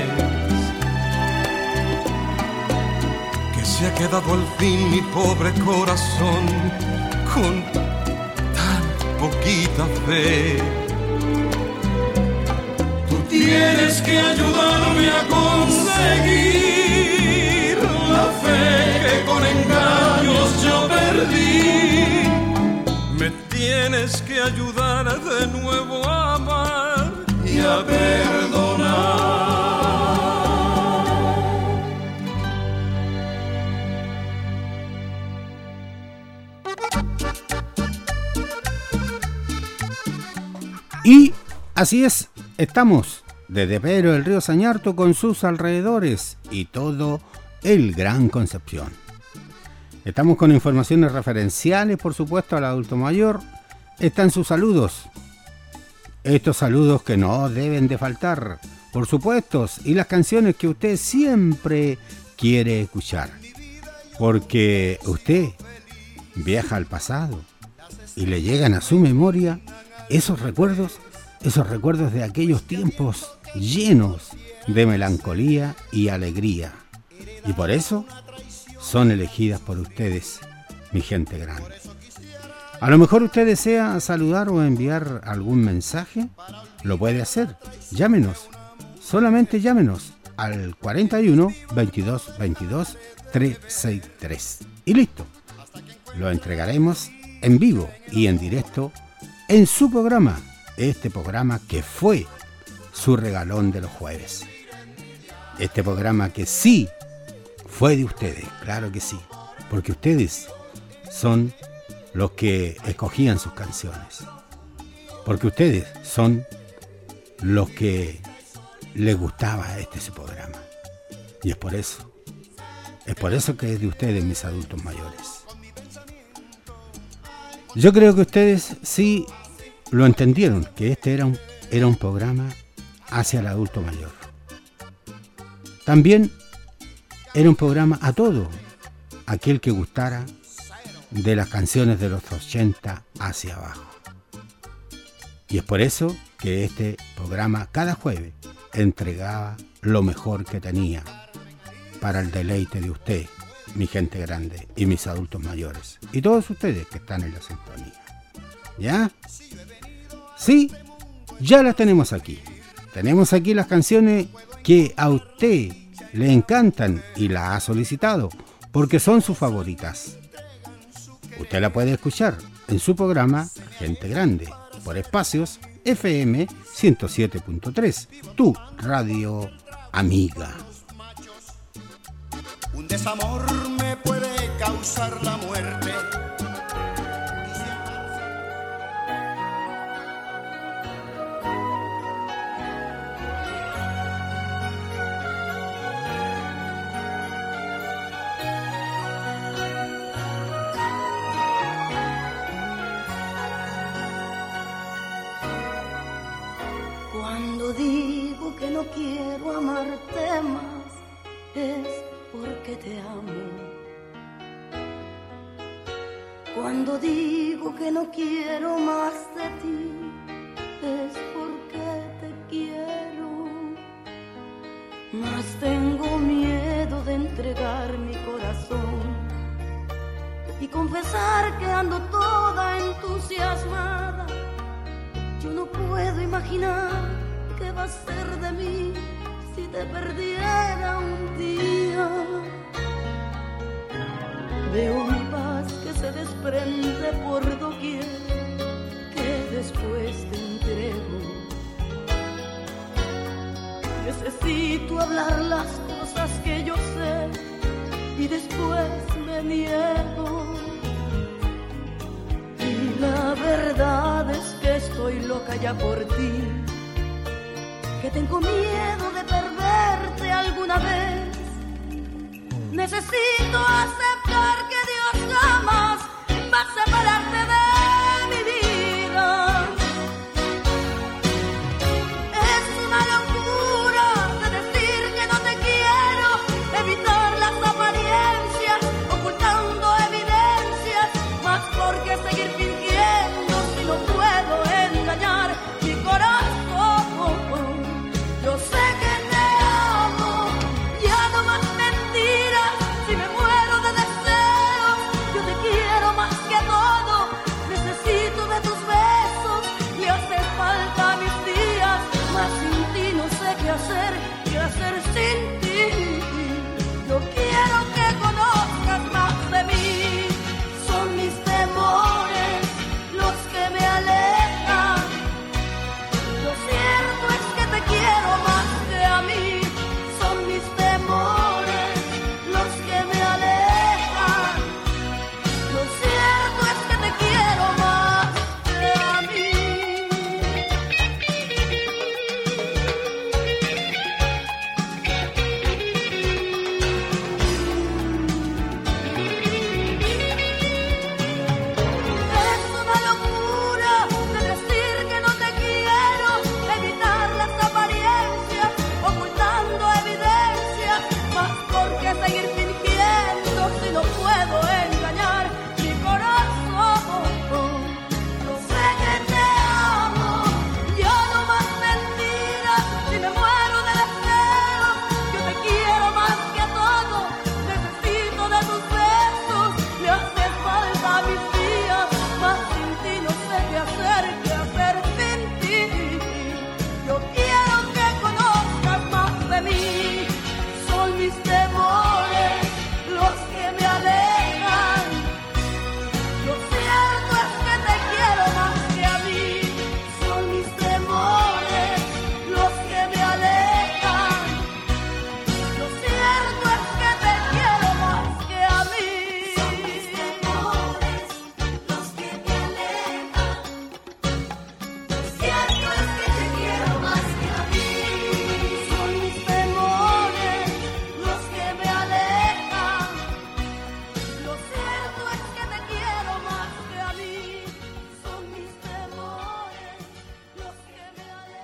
que se ha quedado al fin mi pobre corazón con tan poquita fe. Tú tienes que ayudarme a conseguir la fe que con engaños yo perdí. Me tienes que ayudar de nuevo a amar y a perdonar. Y así es, estamos desde Pedro del Río Sañarto con sus alrededores y todo el Gran Concepción. Estamos con informaciones referenciales, por supuesto, al adulto mayor. Están sus saludos. Estos saludos que no deben de faltar, por supuesto, y las canciones que usted siempre quiere escuchar. Porque usted viaja al pasado y le llegan a su memoria esos recuerdos de aquellos tiempos llenos de melancolía y alegría. Y por eso son elegidas por ustedes, mi gente grande. A lo mejor usted desea saludar o enviar algún mensaje, lo puede hacer. Llámenos, solamente llámenos al 41 22 22 363. Y listo, lo entregaremos en vivo y en directo en su programa, este programa que fue su regalón de los jueves. Este programa que sí fue de ustedes, claro que sí, porque ustedes son los que escogían sus canciones, porque ustedes son los que les gustaba su programa, y es por eso que es de ustedes, mis adultos mayores. Yo creo que ustedes sí lo entendieron, que este era un programa hacia el adulto mayor. También era un programa a todo aquel que gustara de las canciones de los 80 hacia abajo. Y es por eso que este programa cada jueves entregaba lo mejor que tenía para el deleite de usted, mi gente grande y mis adultos mayores. Y todos ustedes que están en la sintonía. ¿Ya? Sí, ya las tenemos aquí. Tenemos aquí las canciones que a usted le encantan y la ha solicitado porque son sus favoritas. Usted la puede escuchar en su programa Gente Grande por Espacios FM 107.3, tu radio amiga. Un desamor me puede causar la muerte. que no quiero amarte más, es porque te amo. Cuando digo que no quiero más de ti, es porque te quiero. Mas tengo miedo de entregar mi corazón y confesar que ando toda entusiasmada. Yo no puedo imaginar qué va a ser de mí si te perdiera un día. Veo mi paz que se desprende por doquier, que después te entrego. Necesito hablar las cosas que yo sé y después me niego. Y la verdad es que estoy loca ya por ti, que tengo miedo de perderte alguna vez. Necesito aceptar que Dios jamás va a separarte de mi vida. Es una locura de decir que no te quiero, evitar las apariencias, ocultando evidencias, más porque seguir fingiendo si no puedo engañar mi corazón. Yo sé que te amo, ya no más mentiras, si me muero de deseos, yo te quiero más que todo, necesito de tus besos, me hace falta mis días, mas sin ti no sé qué hacer sin ti. Yo quiero que conozcas más de mí, son mis temores los que me alejan. Lo cierto es que te quiero más que a mí, son mis temores los que me alejan. Lo cierto es que te quiero más que a mí. Es una locura de decir que no te quiero, evitar las apariencias, ocultando evidencias, más porque seguir fingiendo si no puedo engañar mi corazón. Yo sé que te amo, yo no más mentiras, si me muero de deseo, yo te quiero más que todo, necesito de tus besos, me hace falta mis días, más sin ti no sé qué hacer sin ti. Yo quiero que conozcas más de mí, son mis temores los que me alejan. Lo cierto es que te quiero más que a mí, son mis temores los que me alejan. Lo cierto es que te quiero más que a mí, son mis temores los que me alejan. Lo cierto es que te quiero más que a mí, son mis temores los que me alejan. Lo cierto es que te quiero más que a mí, son mis temores los que me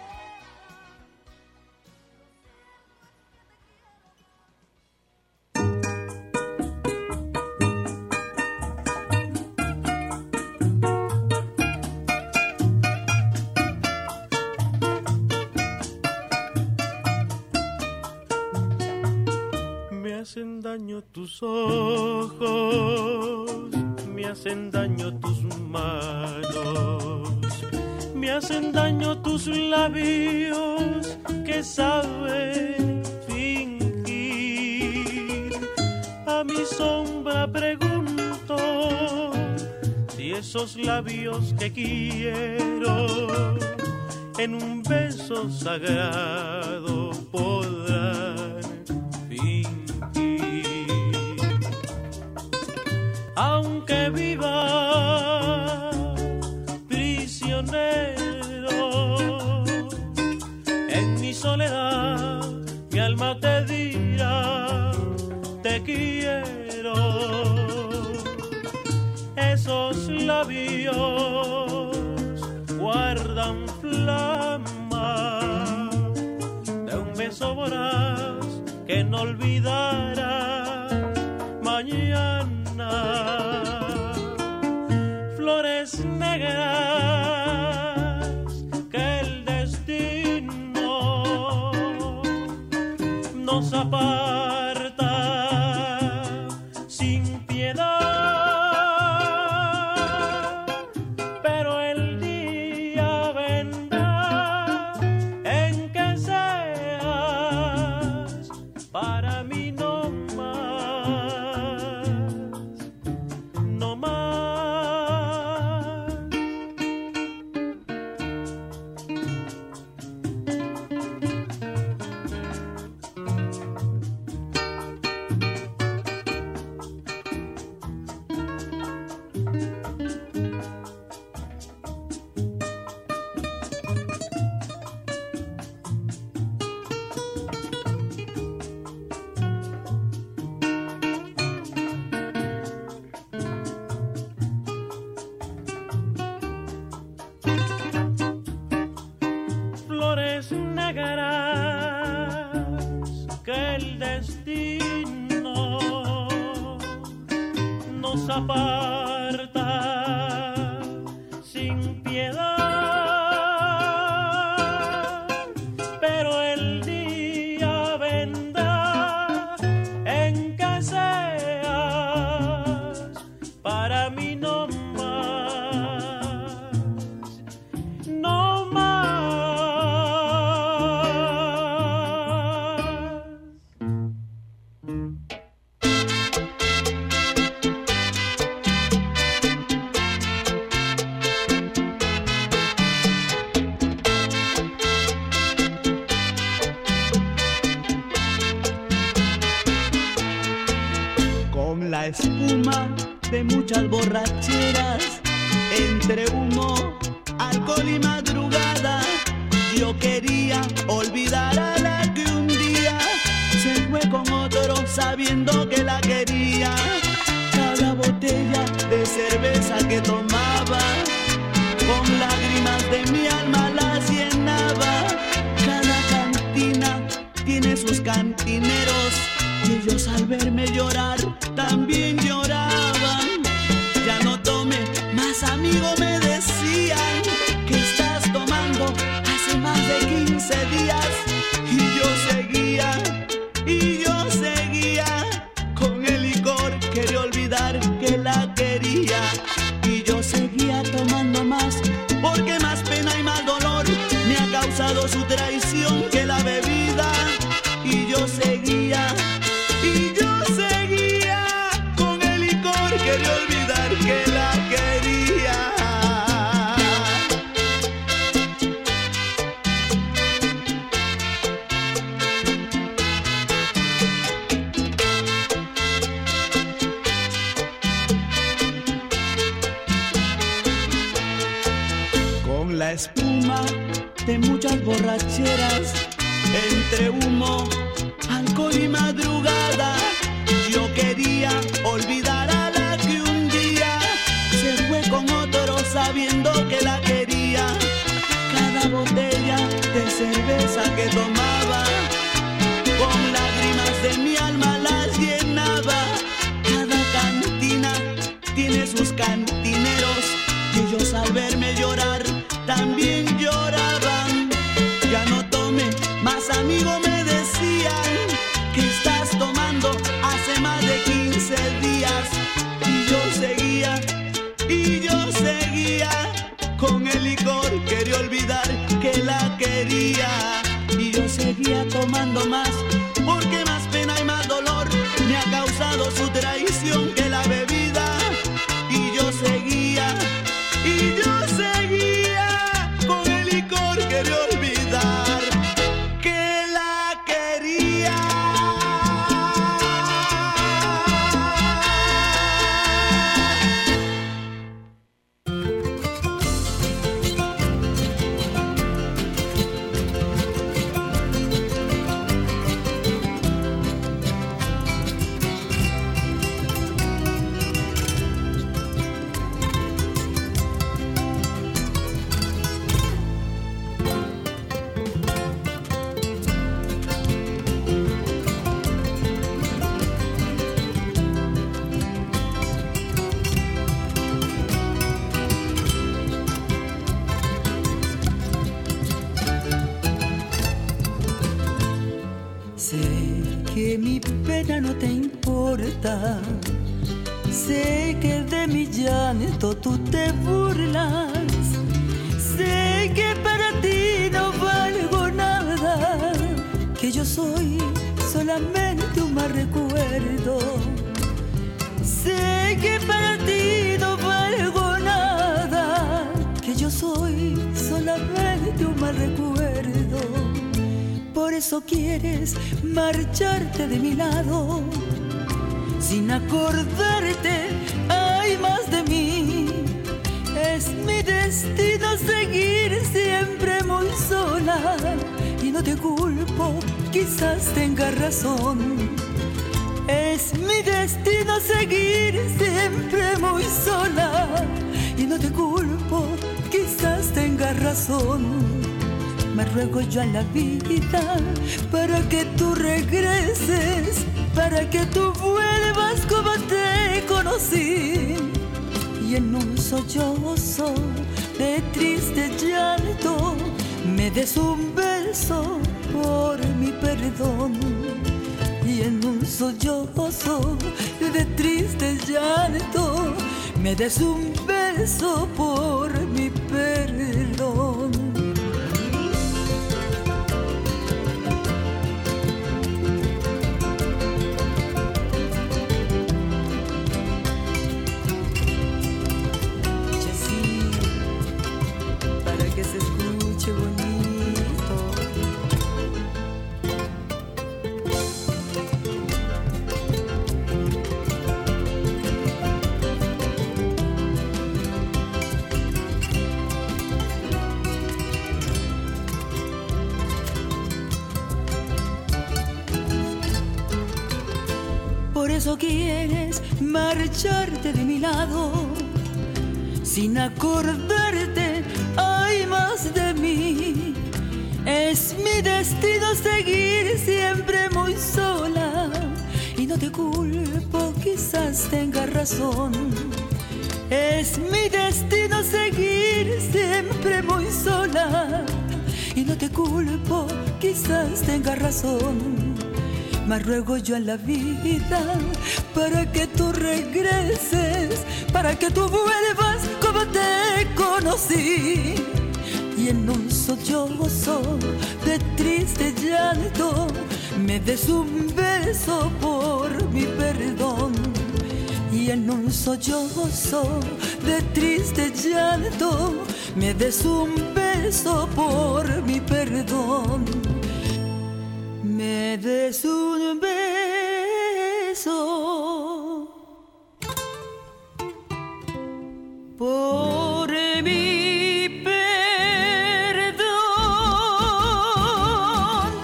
Me hacen daño tus ojos, me hacen daño tus manos, me hacen daño tus labios que saben fingir. A mi sombra pregunto si esos labios que quiero en un beso sagrado podrán fingir. Aunque viva prisionero en mi soledad, mi alma te dirá te quiero. Esos labios guardan flama beso voraz que no olvidará mañana. Flores negras que el destino nos aparta sin piedad, pero el día vendrá en que seas para mí no más, no más. Flores negras que el destino nos aparta sin piedad, pero el día vendrá en que seas para mí no más, no más. Con la espuma de muchas borracheras, entre humo, alcohol y madrugada, yo quería olvidar a la que un día se fue con otro sabiendo que la quería. Cada botella de cerveza que tomaba, con lágrimas de mi alma las llenaba. Cada cantina tiene sus cantineros, y ellos al verme llorar también lloraban. Ya no tome más, amigo, me decían, que estás tomando hace más de 15 días. Y yo seguía con el licor, quería olvidar que la quería. Y yo seguía tomando más, porque más pena y más dolor me ha causado su traición que la bebida. Y yo seguía con el licor, quería olvidar que la quería. Con la espuma de muchas borracheras, entre humo, alcohol y madrugada, yo quería olvidar a la que un día se fue con otro sabiendo que la quería. Cada botella de cerveza que tomaba, con lágrimas de mi alma las llenaba. Cada cantina tiene sus cantineros, y ellos al verme llorar también lloraban. Ya no tome más, amigo, me decían, que estás tomando hace más de 15 días. Y yo seguía con el licor, quería olvidar que la quería. Y yo seguía tomando más, porque más pena y más dolor me ha causado su traición que la bebida. Y yo seguía con el licor, quería olvidar que la quería. Sé que mi pena no te importa, sé que de mi llanto tú te burlas, sé que para ti no valgo nada, que yo soy solamente un mal recuerdo. Sé que para ti no valgo nada, que yo soy solamente un mal recuerdo. Por eso quieres marcharte de mi lado, sin acordarte, hay más de mí. Es mi destino seguir siempre muy sola, y no te culpo, quizás tengas razón. Es mi destino seguir siempre muy sola, y no te culpo, quizás tengas razón. Me ruego yo a la vida para que tú regreses, para que tú vuelvas como te conocí. Y en un sollozo de triste llanto me des un beso por mi perdón. Y en un sollozo de triste llanto me des un beso por mi perdón. Por eso quieres marcharte de mi lado, sin acordarte, hay más de mí. Es mi destino seguir siempre muy sola, y no te culpo, quizás tengas razón. Es mi destino seguir siempre muy sola, y no te culpo, quizás tengas razón. Mas ruego yo a la vida para que tú regreses, para que tú vuelvas como te conocí. Y en un sollozo de triste llanto me des un beso por mi perdón. Y en un sollozo de triste llanto me des un beso por mi perdón. Me des un beso por mi perdón.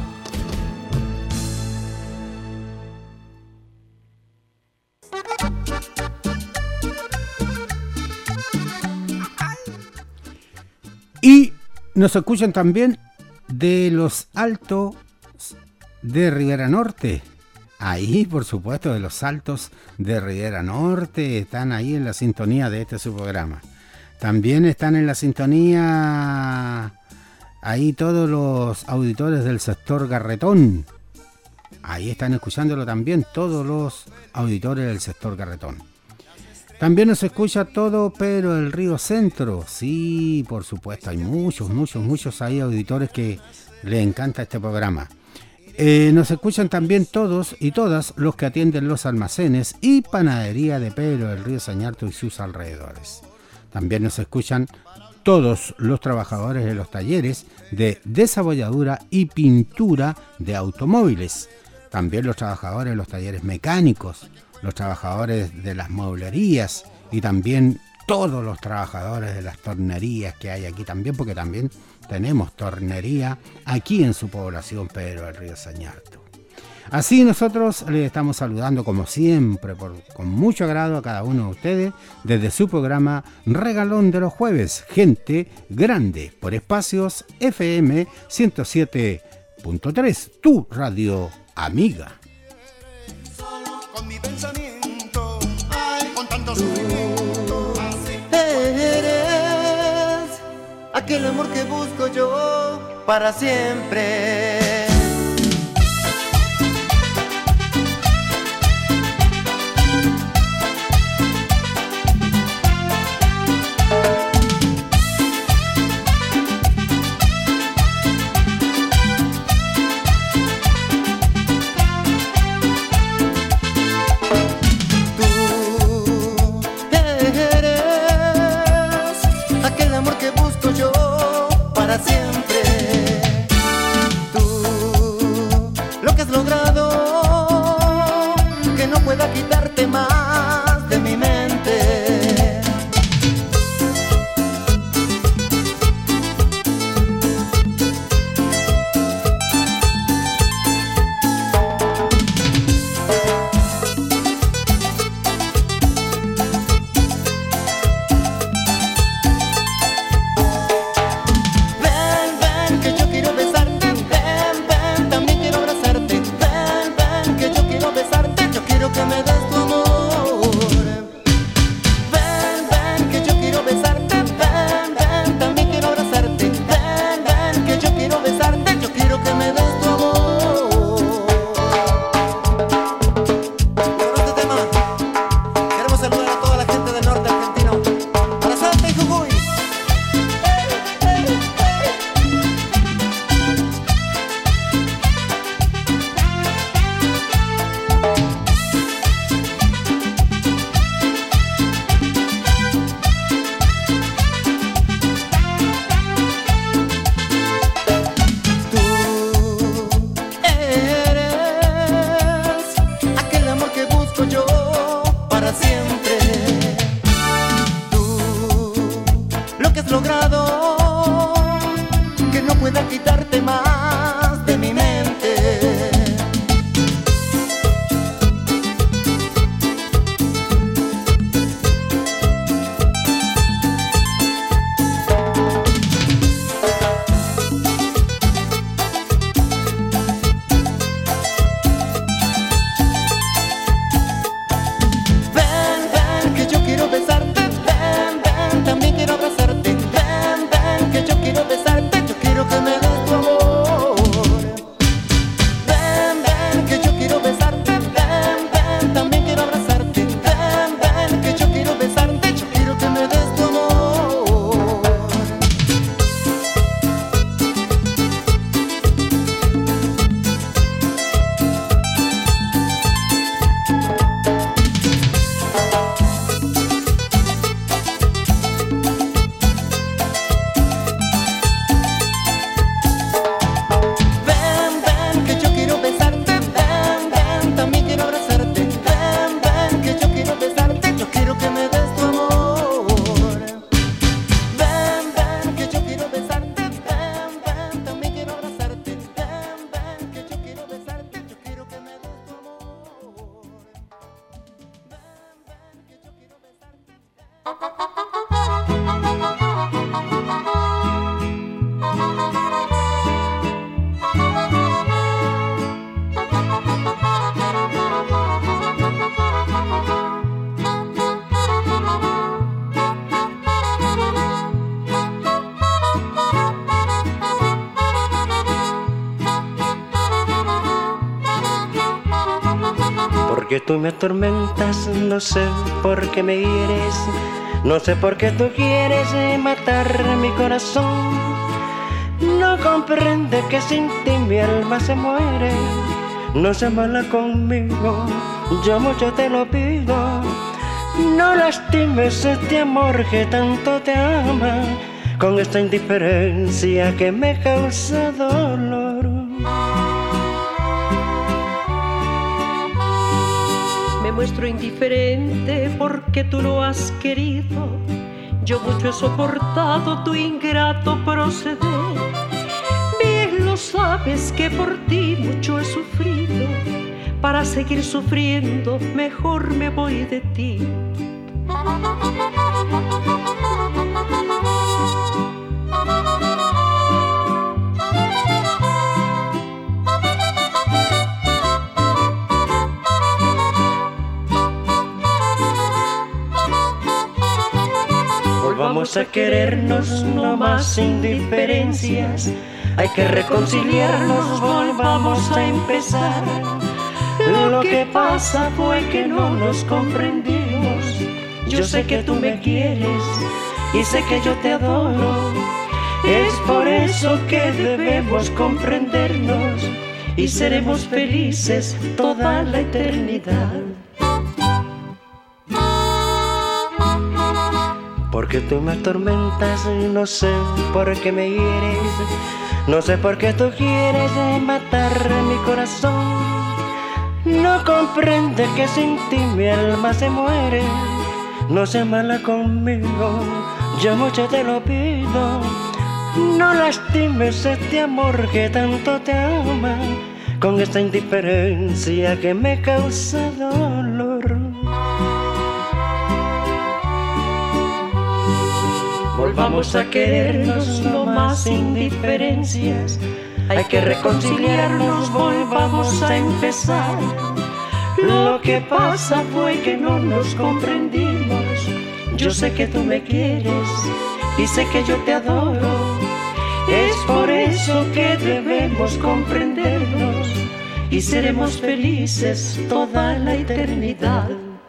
Y nos escuchan también de los Altos de Rivera Norte. Ahí, por supuesto, de los Altos de Rivera Norte, están ahí en la sintonía de este su programa. También están en la sintonía ahí todos los auditores del sector Garretón. Ahí están escuchándolo también todos los auditores del sector Garretón. También nos escucha todo Pedro del Río Centro. Sí, por supuesto, hay muchos ahí auditores que les encanta este programa. Nos escuchan también todos y todas los que atienden los almacenes y panadería de Pedro del Río Sañarto y sus alrededores. También nos escuchan todos los trabajadores de los talleres de desabolladura y pintura de automóviles. También los trabajadores de los talleres mecánicos, los trabajadores de las mueblerías y también todos los trabajadores de las tornerías que hay aquí también, porque también tenemos tornería aquí en su población Pedro del Río Sañarto. Así nosotros les estamos saludando como siempre, con mucho agrado a cada uno de ustedes, desde su programa Regalón de los Jueves, Gente Grande, por Espacios FM 107.3, tu radio amiga. Con mi pensamiento, con tanto sufrimiento, eres aquel amor que busco yo para siempre. lo que has logrado, que no pueda quitarte más de mi mente. Que tú me atormentas, no sé por qué me hieres, no sé por qué tú quieres matar mi corazón. No comprende que sin ti mi alma se muere. No seas mala conmigo, yo mucho te lo pido. No lastimes este amor que tanto te ama, con esta indiferencia que me causa dolor. Me muestro indiferente porque tú lo has querido. Yo mucho he soportado tu ingrato proceder. Bien lo sabes que por ti mucho he sufrido. Para seguir sufriendo mejor me voy de ti. Vamos a querernos, no más indiferencias. Hay que reconciliarnos, volvamos a empezar. Lo que pasa fue que no nos comprendimos. Yo sé que tú me quieres y sé que yo te adoro. Es por eso que debemos comprendernos y seremos felices toda la eternidad. Porque tú me atormentas, no sé por qué me hieres, No sé por qué tú quieres matar mi corazón. No comprende que sin ti mi alma se muere. No seas mala conmigo, yo mucho te lo pido. No lastimes este amor que tanto te ama, con esta indiferencia que me causa dolor. Volvamos a querernos, no más indiferencias. Hay que reconciliarnos, volvamos a empezar. Lo que pasa fue que no nos comprendimos. Yo sé que tú me quieres y sé que yo te adoro. Es por eso que debemos comprendernos y seremos felices toda la eternidad.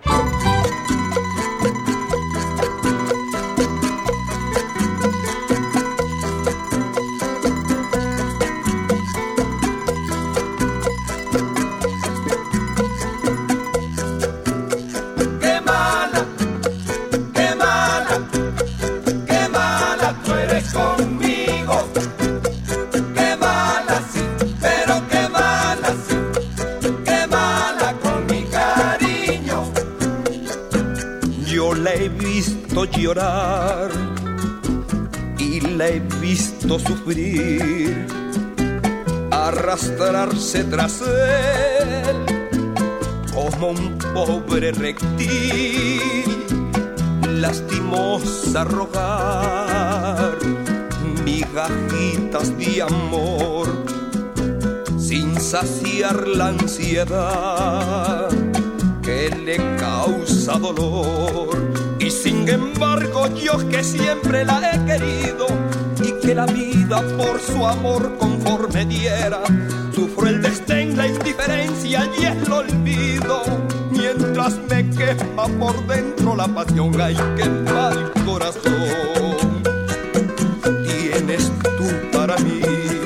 Llorar y la he visto sufrir, arrastrarse tras él como un pobre reptil, lastimosa rogar migajitas de amor sin saciar la ansiedad que le causa dolor. Y sin embargo yo que siempre la he querido y que la vida por su amor conforme diera, sufro el desdén, la indiferencia y el olvido, mientras me quema por dentro la pasión. Ay, qué mal corazón tienes tú para mí,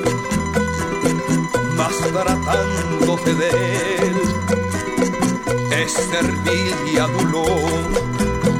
mas tratándose de él es servil y adulón.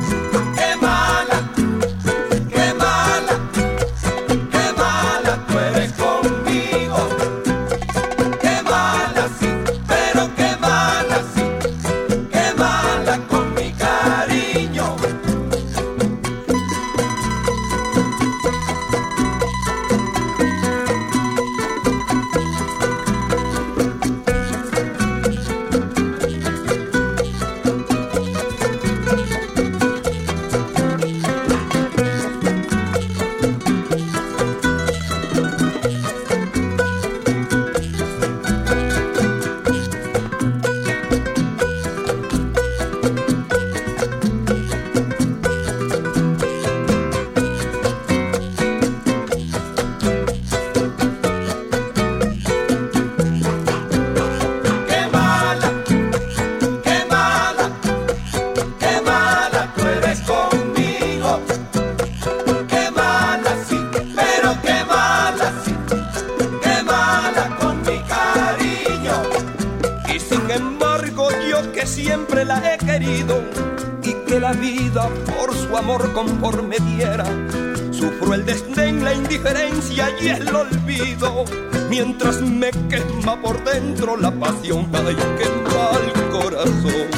Siempre la he querido y que la vida por su amor conforme diera, sufro el desdén, la indiferencia y el olvido, mientras me quema por dentro la pasión. Ay, qué mal corazón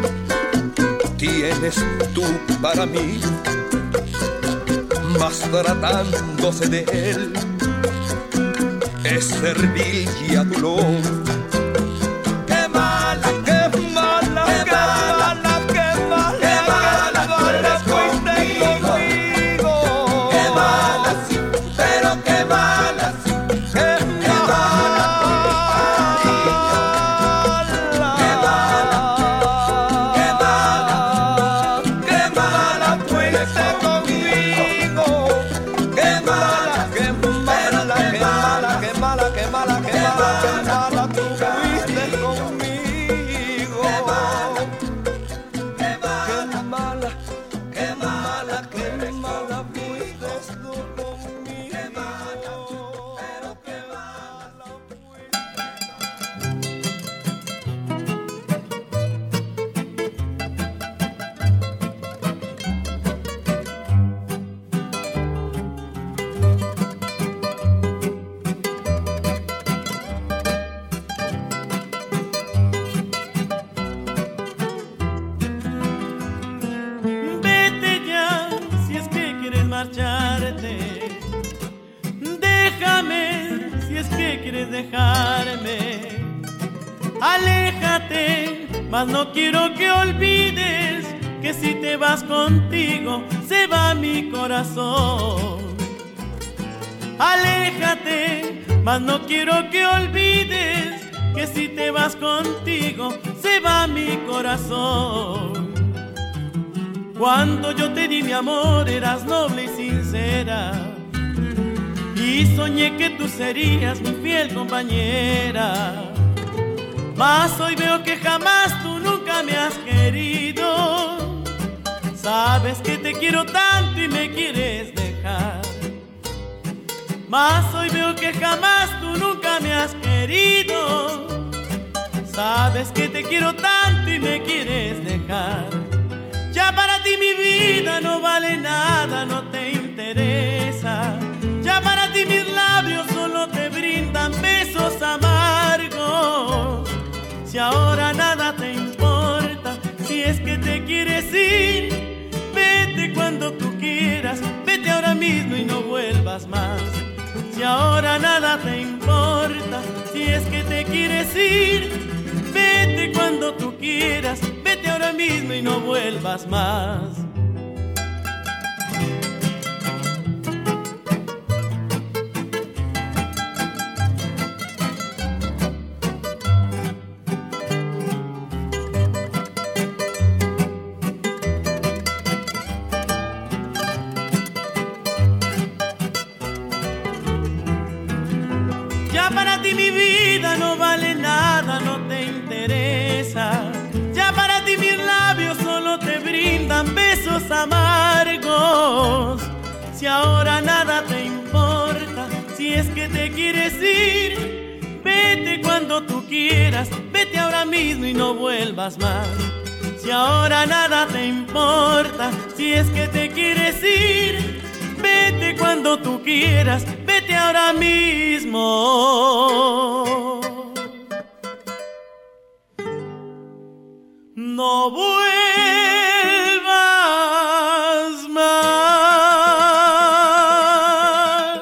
tienes tú para mí, mas tratándose de él es servil y adulón. Qué mala, qué mala, qué mala, qué mala, qué mala, qué mala, qué mala. quieres dejarme. Aléjate, mas no quiero que olvides que si te vas contigo se va mi corazón. Aléjate, mas no quiero que olvides que si te vas contigo se va mi corazón. Cuando yo te di mi amor eras noble y sincera, y soñé que tú serías mi fiel compañera. Mas hoy veo que jamás tú nunca me has querido. Sabes que te quiero tanto y me quieres dejar. Mas hoy veo que jamás tú nunca me has querido. Sabes que te quiero tanto y me quieres dejar. Ya para ti mi vida no vale nada, no te interesa. Ya para ti mis labios solo te brindan besos amargos. Si ahora nada te importa, si es que te quieres ir, vete cuando tú quieras, vete ahora mismo y no vuelvas más. Si ahora nada te importa, si es que te quieres ir, vete cuando tú quieras, vete ahora mismo y no vuelvas más. Ya para ti mi vida no vale nada, no te interesa. Ya para ti mis labios solo te brindan besos amargos. Si ahora nada te importa, si es que te quieres ir, vete cuando tú quieras, vete ahora mismo y no vuelvas más. Si ahora nada te importa, si es que te quieres ir, vete cuando tú quieras, vete ahora mismo. No vuelvas más.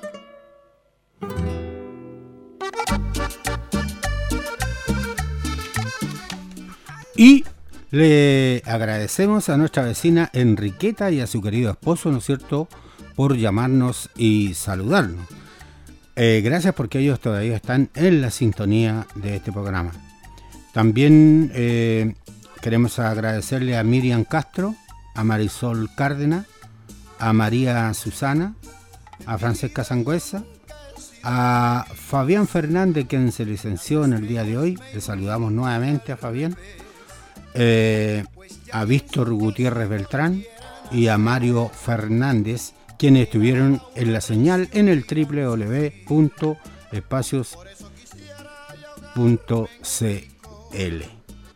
Y le agradecemos a nuestra vecina Enriqueta y a su querido esposo, ¿no es cierto?, por llamarnos y saludarnos. Gracias, porque ellos todavía están en la sintonía de este programa. También queremos agradecerle a Miriam Castro, a Marisol Cárdenas, a María Susana, a Francesca Sangüesa, a Fabián Fernández, quien se licenció en el día de hoy. Le saludamos nuevamente a Fabián. A Víctor Gutiérrez Beltrán y a Mario Fernández, quienes estuvieron en la señal en el www.espacios.cl.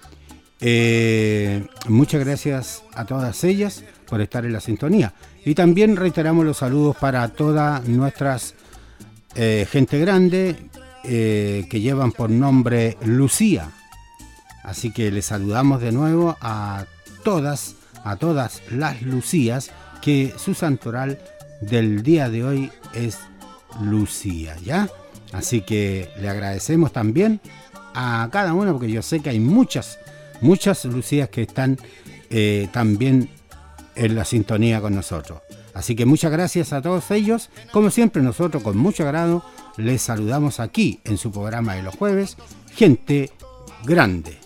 Muchas gracias a todas ellas por estar en la sintonía, y también reiteramos los saludos para todas nuestras gente grande que llevan por nombre Lucía. Así que les saludamos de nuevo a todas las Lucías, que su santoral del día de hoy es Lucía, ¿ya? Así que le agradecemos también a cada una, porque yo sé que hay muchas Lucías que están también en la sintonía con nosotros. Así que muchas gracias a todos ellos. Como siempre, nosotros con mucho agrado les saludamos aquí en su programa de los jueves, Gente Grande.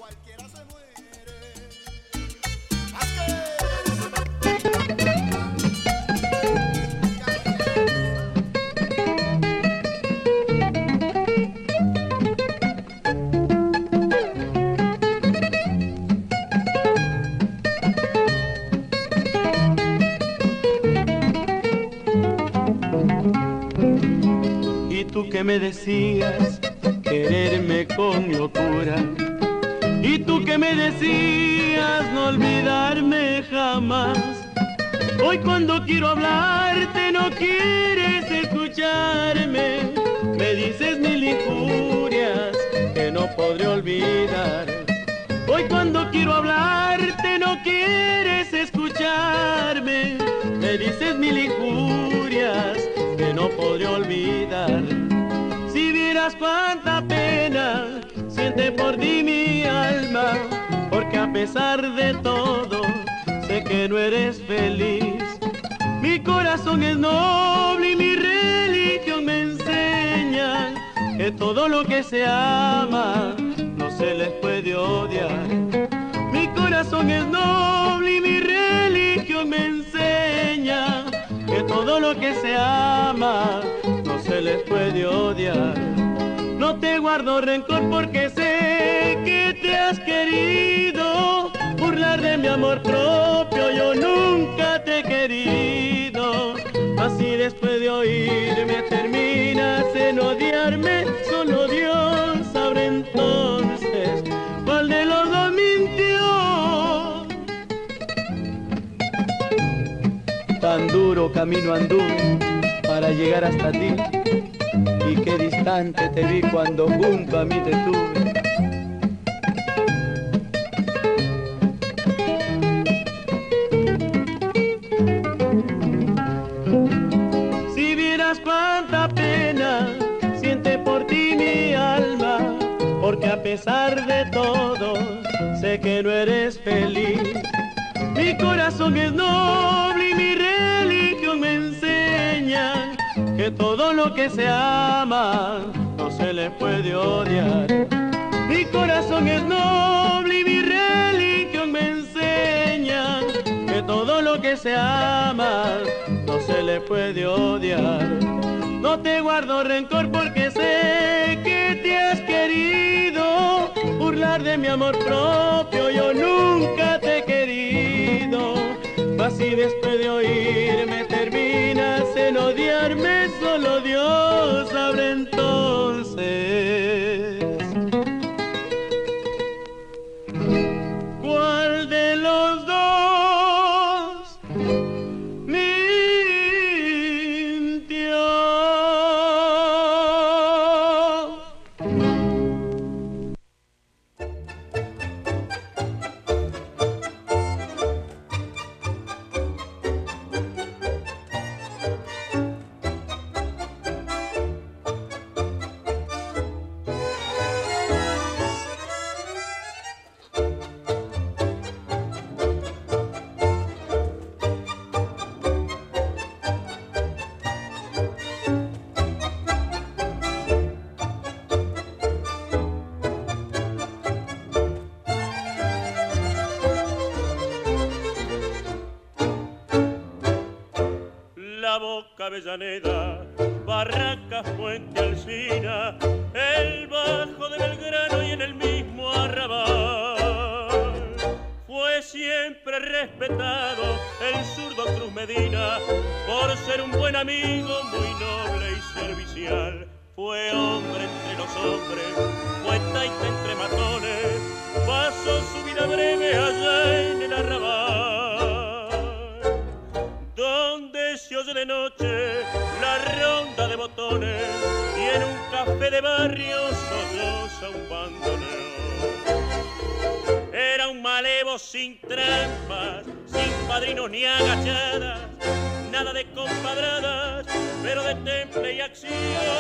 Que me decías quererme con locura, y tú que me decías no olvidarme jamás. Hoy cuando quiero hablarte no quieres escucharme, me dices mil injurias que no podré olvidar. Hoy cuando quiero hablarte no quieres escucharme, me dices mil injurias que no podré olvidar. vieras cuánta pena siente por ti mi alma, porque a pesar de todo sé que no eres feliz. Mi corazón es noble y mi religión me enseña que todo lo que se ama no se les puede odiar. Mi corazón es noble y mi religión me enseña que todo lo que se ama no se les puede odiar. No te guardo rencor porque sé que te has querido burlar de mi amor propio, yo nunca te he querido. Así después de oírme terminas en odiarme, solo Dios sabrá entonces cuál de los dos mintió. Tan duro camino anduve para llegar hasta ti, y qué distante te vi cuando junto a mí te tuve. Si vieras cuánta pena siente por ti mi alma, porque a pesar de todo sé que no eres feliz. Mi corazón es noble y mi religión me enseña que todo lo que se ama no se le puede odiar. Mi corazón es noble y mi religión me enseña que todo lo que se ama no se le puede odiar. No te guardo rencor porque sé que te has querido burlar de mi amor propio, yo nunca te he querido. Así después de oírme terminas en odiarme, solo Dios sabrá entonces cuál de los dos mintió. Avellaneda, Barracas, Puente Alsina, el Bajo de Belgrano y en el mismo Arrabal. Fue siempre respetado el zurdo Cruz Medina por ser un buen amigo, muy noble y servicial. Fue hombre entre los hombres, fue taita entre matones, pasó su vida breve allá en el Arrabal, donde se oye de noche la ronda de botones y en un café de barrio solloza un bandoneón. Era un malevo sin trampas, sin padrinos ni agachadas, nada de compadradas, pero de temple y acción.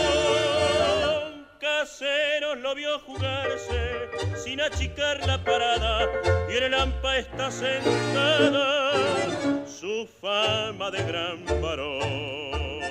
Caseros lo vio jugarse sin achicar la parada y en el hampa está sentada su fama de gran varón.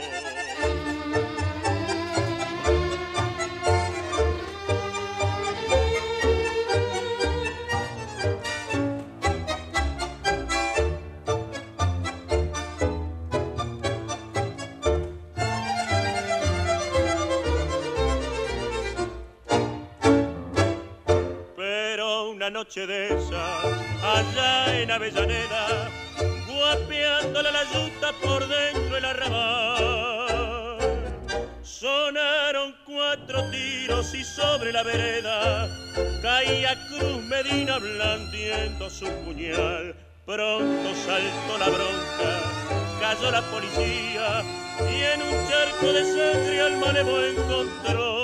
Noche de esa, allá en Avellaneda, guapeándole la yuta por dentro el arrabal. Sonaron 4 tiros y sobre la vereda caía Cruz Medina blandiendo su puñal. Pronto saltó la bronca, cayó la policía y en un charco de sangre al malevo encontró.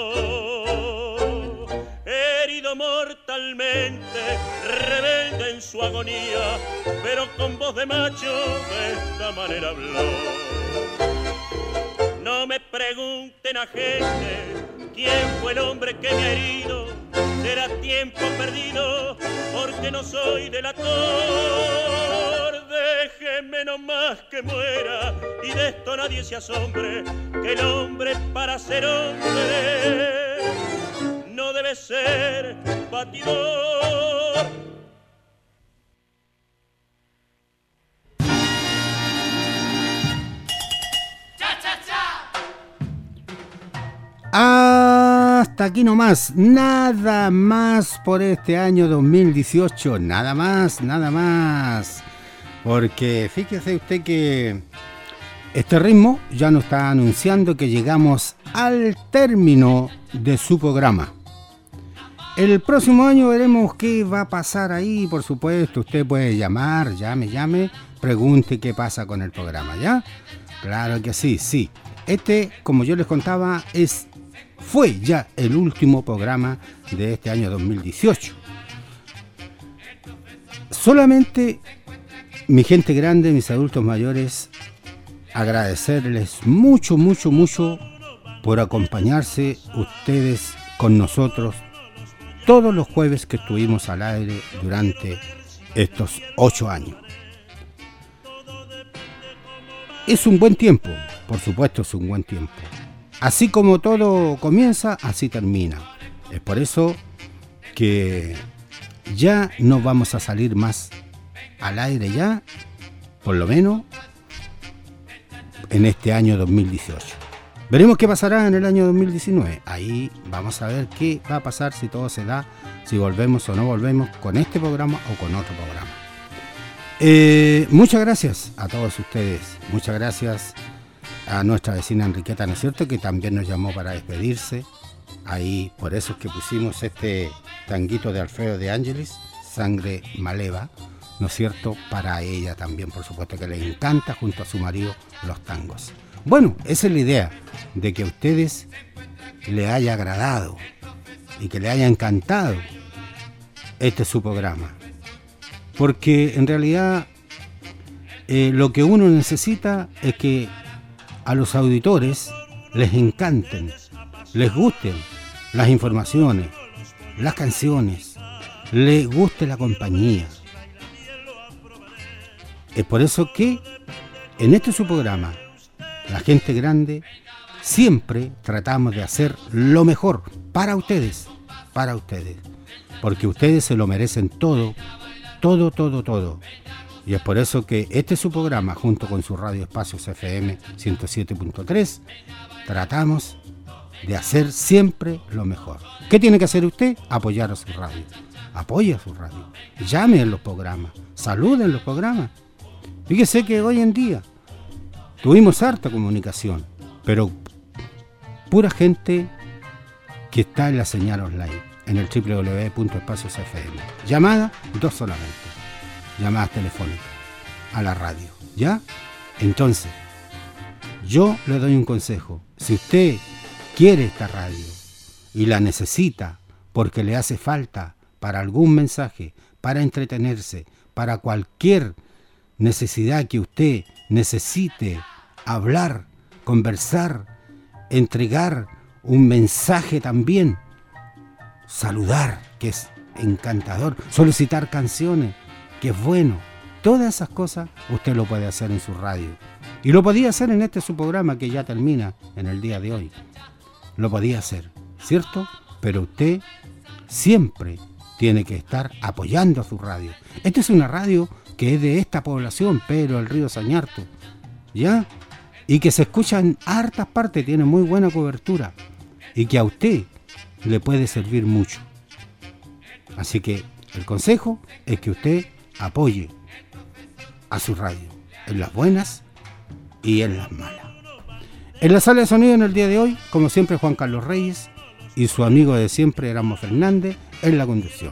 Herido mortalmente, rebelde en su agonía, pero con voz de macho de esta manera habló. No me pregunten a gente ¿Quién fue el hombre que me ha herido? Será tiempo perdido, porque no soy delator. Déjeme nomás que muera, y de esto nadie se asombre, que el hombre para ser hombre no debe ser batidor. Hasta aquí nomás, nada más por este año 2018, nada más, porque fíjese usted que este ritmo ya nos está anunciando que llegamos al término de su programa. El próximo año veremos qué va a pasar ahí, por supuesto, usted puede llamar, llame, pregunte qué pasa con el programa, ¿ya? Claro que sí. Este, como yo les contaba, fue ya el último programa de este año 2018. Solamente, mi gente grande, mis adultos mayores, agradecerles mucho por acompañarse ustedes con nosotros todos los jueves que estuvimos al aire durante estos 8 años. Es un buen tiempo, por supuesto es un buen tiempo. Así como todo comienza, así termina. Es por eso que ya no vamos a salir más al aire ya, por lo menos en este año 2018. Veremos qué pasará en el año 2019. Ahí vamos a ver qué va a pasar, si todo se da, si volvemos o no volvemos con este programa o con otro programa. Muchas gracias a todos ustedes. Muchas gracias a nuestra vecina Enriqueta, ¿no es cierto?, que también nos llamó para despedirse. Ahí, por eso es que pusimos este tanguito de Alfredo de Ángeles, Sangre Maleva, ¿no es cierto?, para ella también, por supuesto, que le encanta junto a su marido los tangos. Bueno, esa es la idea, de que a ustedes le haya agradado y que le haya encantado este su programa. Porque en realidad lo que uno necesita es que a los auditores les encanten, les gusten las informaciones, las canciones, les guste la compañía. Es por eso que en este su programa, La Gente Grande, siempre tratamos de hacer lo mejor para ustedes, porque ustedes se lo merecen todo. Y es por eso que este es su programa, junto con su Radio Espacios FM 107.3, tratamos de hacer siempre lo mejor. ¿Qué tiene que hacer usted? Apoyar a su radio. Apoye a su radio. Llame en los programas. Salude en los programas. Fíjese que hoy en día tuvimos harta comunicación, pero pura gente que está en la señal online, en el www.espacios.fm. Llamada, 2 solamente. Llamadas telefónicas a la radio, ¿ya? Entonces, yo le doy un consejo. Si usted quiere esta radio y la necesita porque le hace falta para algún mensaje, para entretenerse, para cualquier necesidad que usted necesite hablar, conversar, entregar un mensaje también, saludar, que es encantador, solicitar canciones, que es bueno, todas esas cosas usted lo puede hacer en su radio. Y lo podía hacer en este su programa que ya termina en el día de hoy. Lo podía hacer, ¿cierto? Pero usted siempre tiene que estar apoyando a su radio. Esta es una radio que es de esta población, Pedro del Río Sañarto, ¿ya? Y que se escucha en hartas partes, tiene muy buena cobertura y que a usted le puede servir mucho. Así que el consejo es que usted apoye a su radio, en las buenas y en las malas. En la sala de sonido en el día de hoy, como siempre, Juan Carlos Reyes y su amigo de siempre, Erasmo Fernández, en la conducción.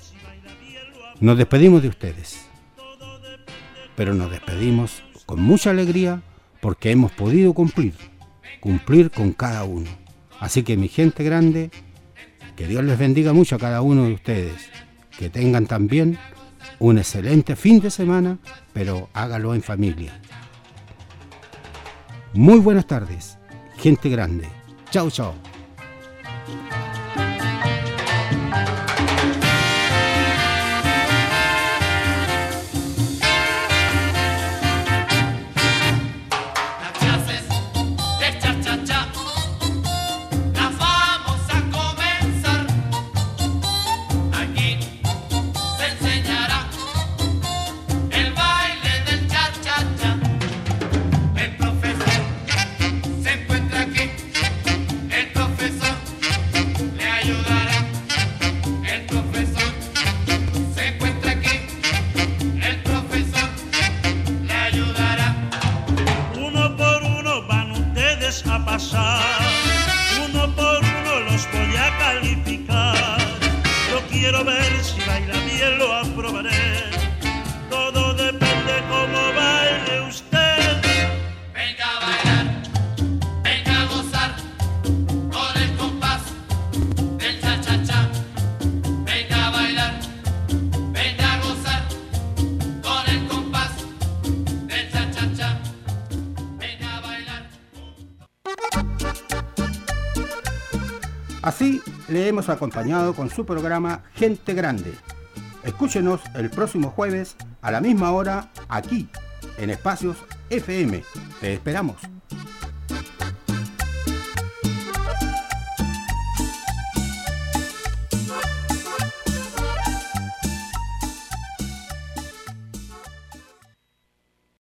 Nos despedimos de ustedes, pero nos despedimos con mucha alegría porque hemos podido cumplir con cada uno. Así que mi gente grande, que Dios les bendiga mucho a cada uno de ustedes, que tengan también un excelente fin de semana, pero hágalo en familia. Muy buenas tardes, gente grande. Chao, chao. si baila bien lo aprobaré. Todo depende cómo baile usted. Venga a bailar, venga a gozar con el compás del cha-cha-cha. Venga a bailar, venga a gozar con el compás del cha-cha-cha. Venga a bailar. Así le hemos acompañado con su programa Gente Grande. Escúchenos el próximo jueves a la misma hora aquí en Espacios FM. Te esperamos.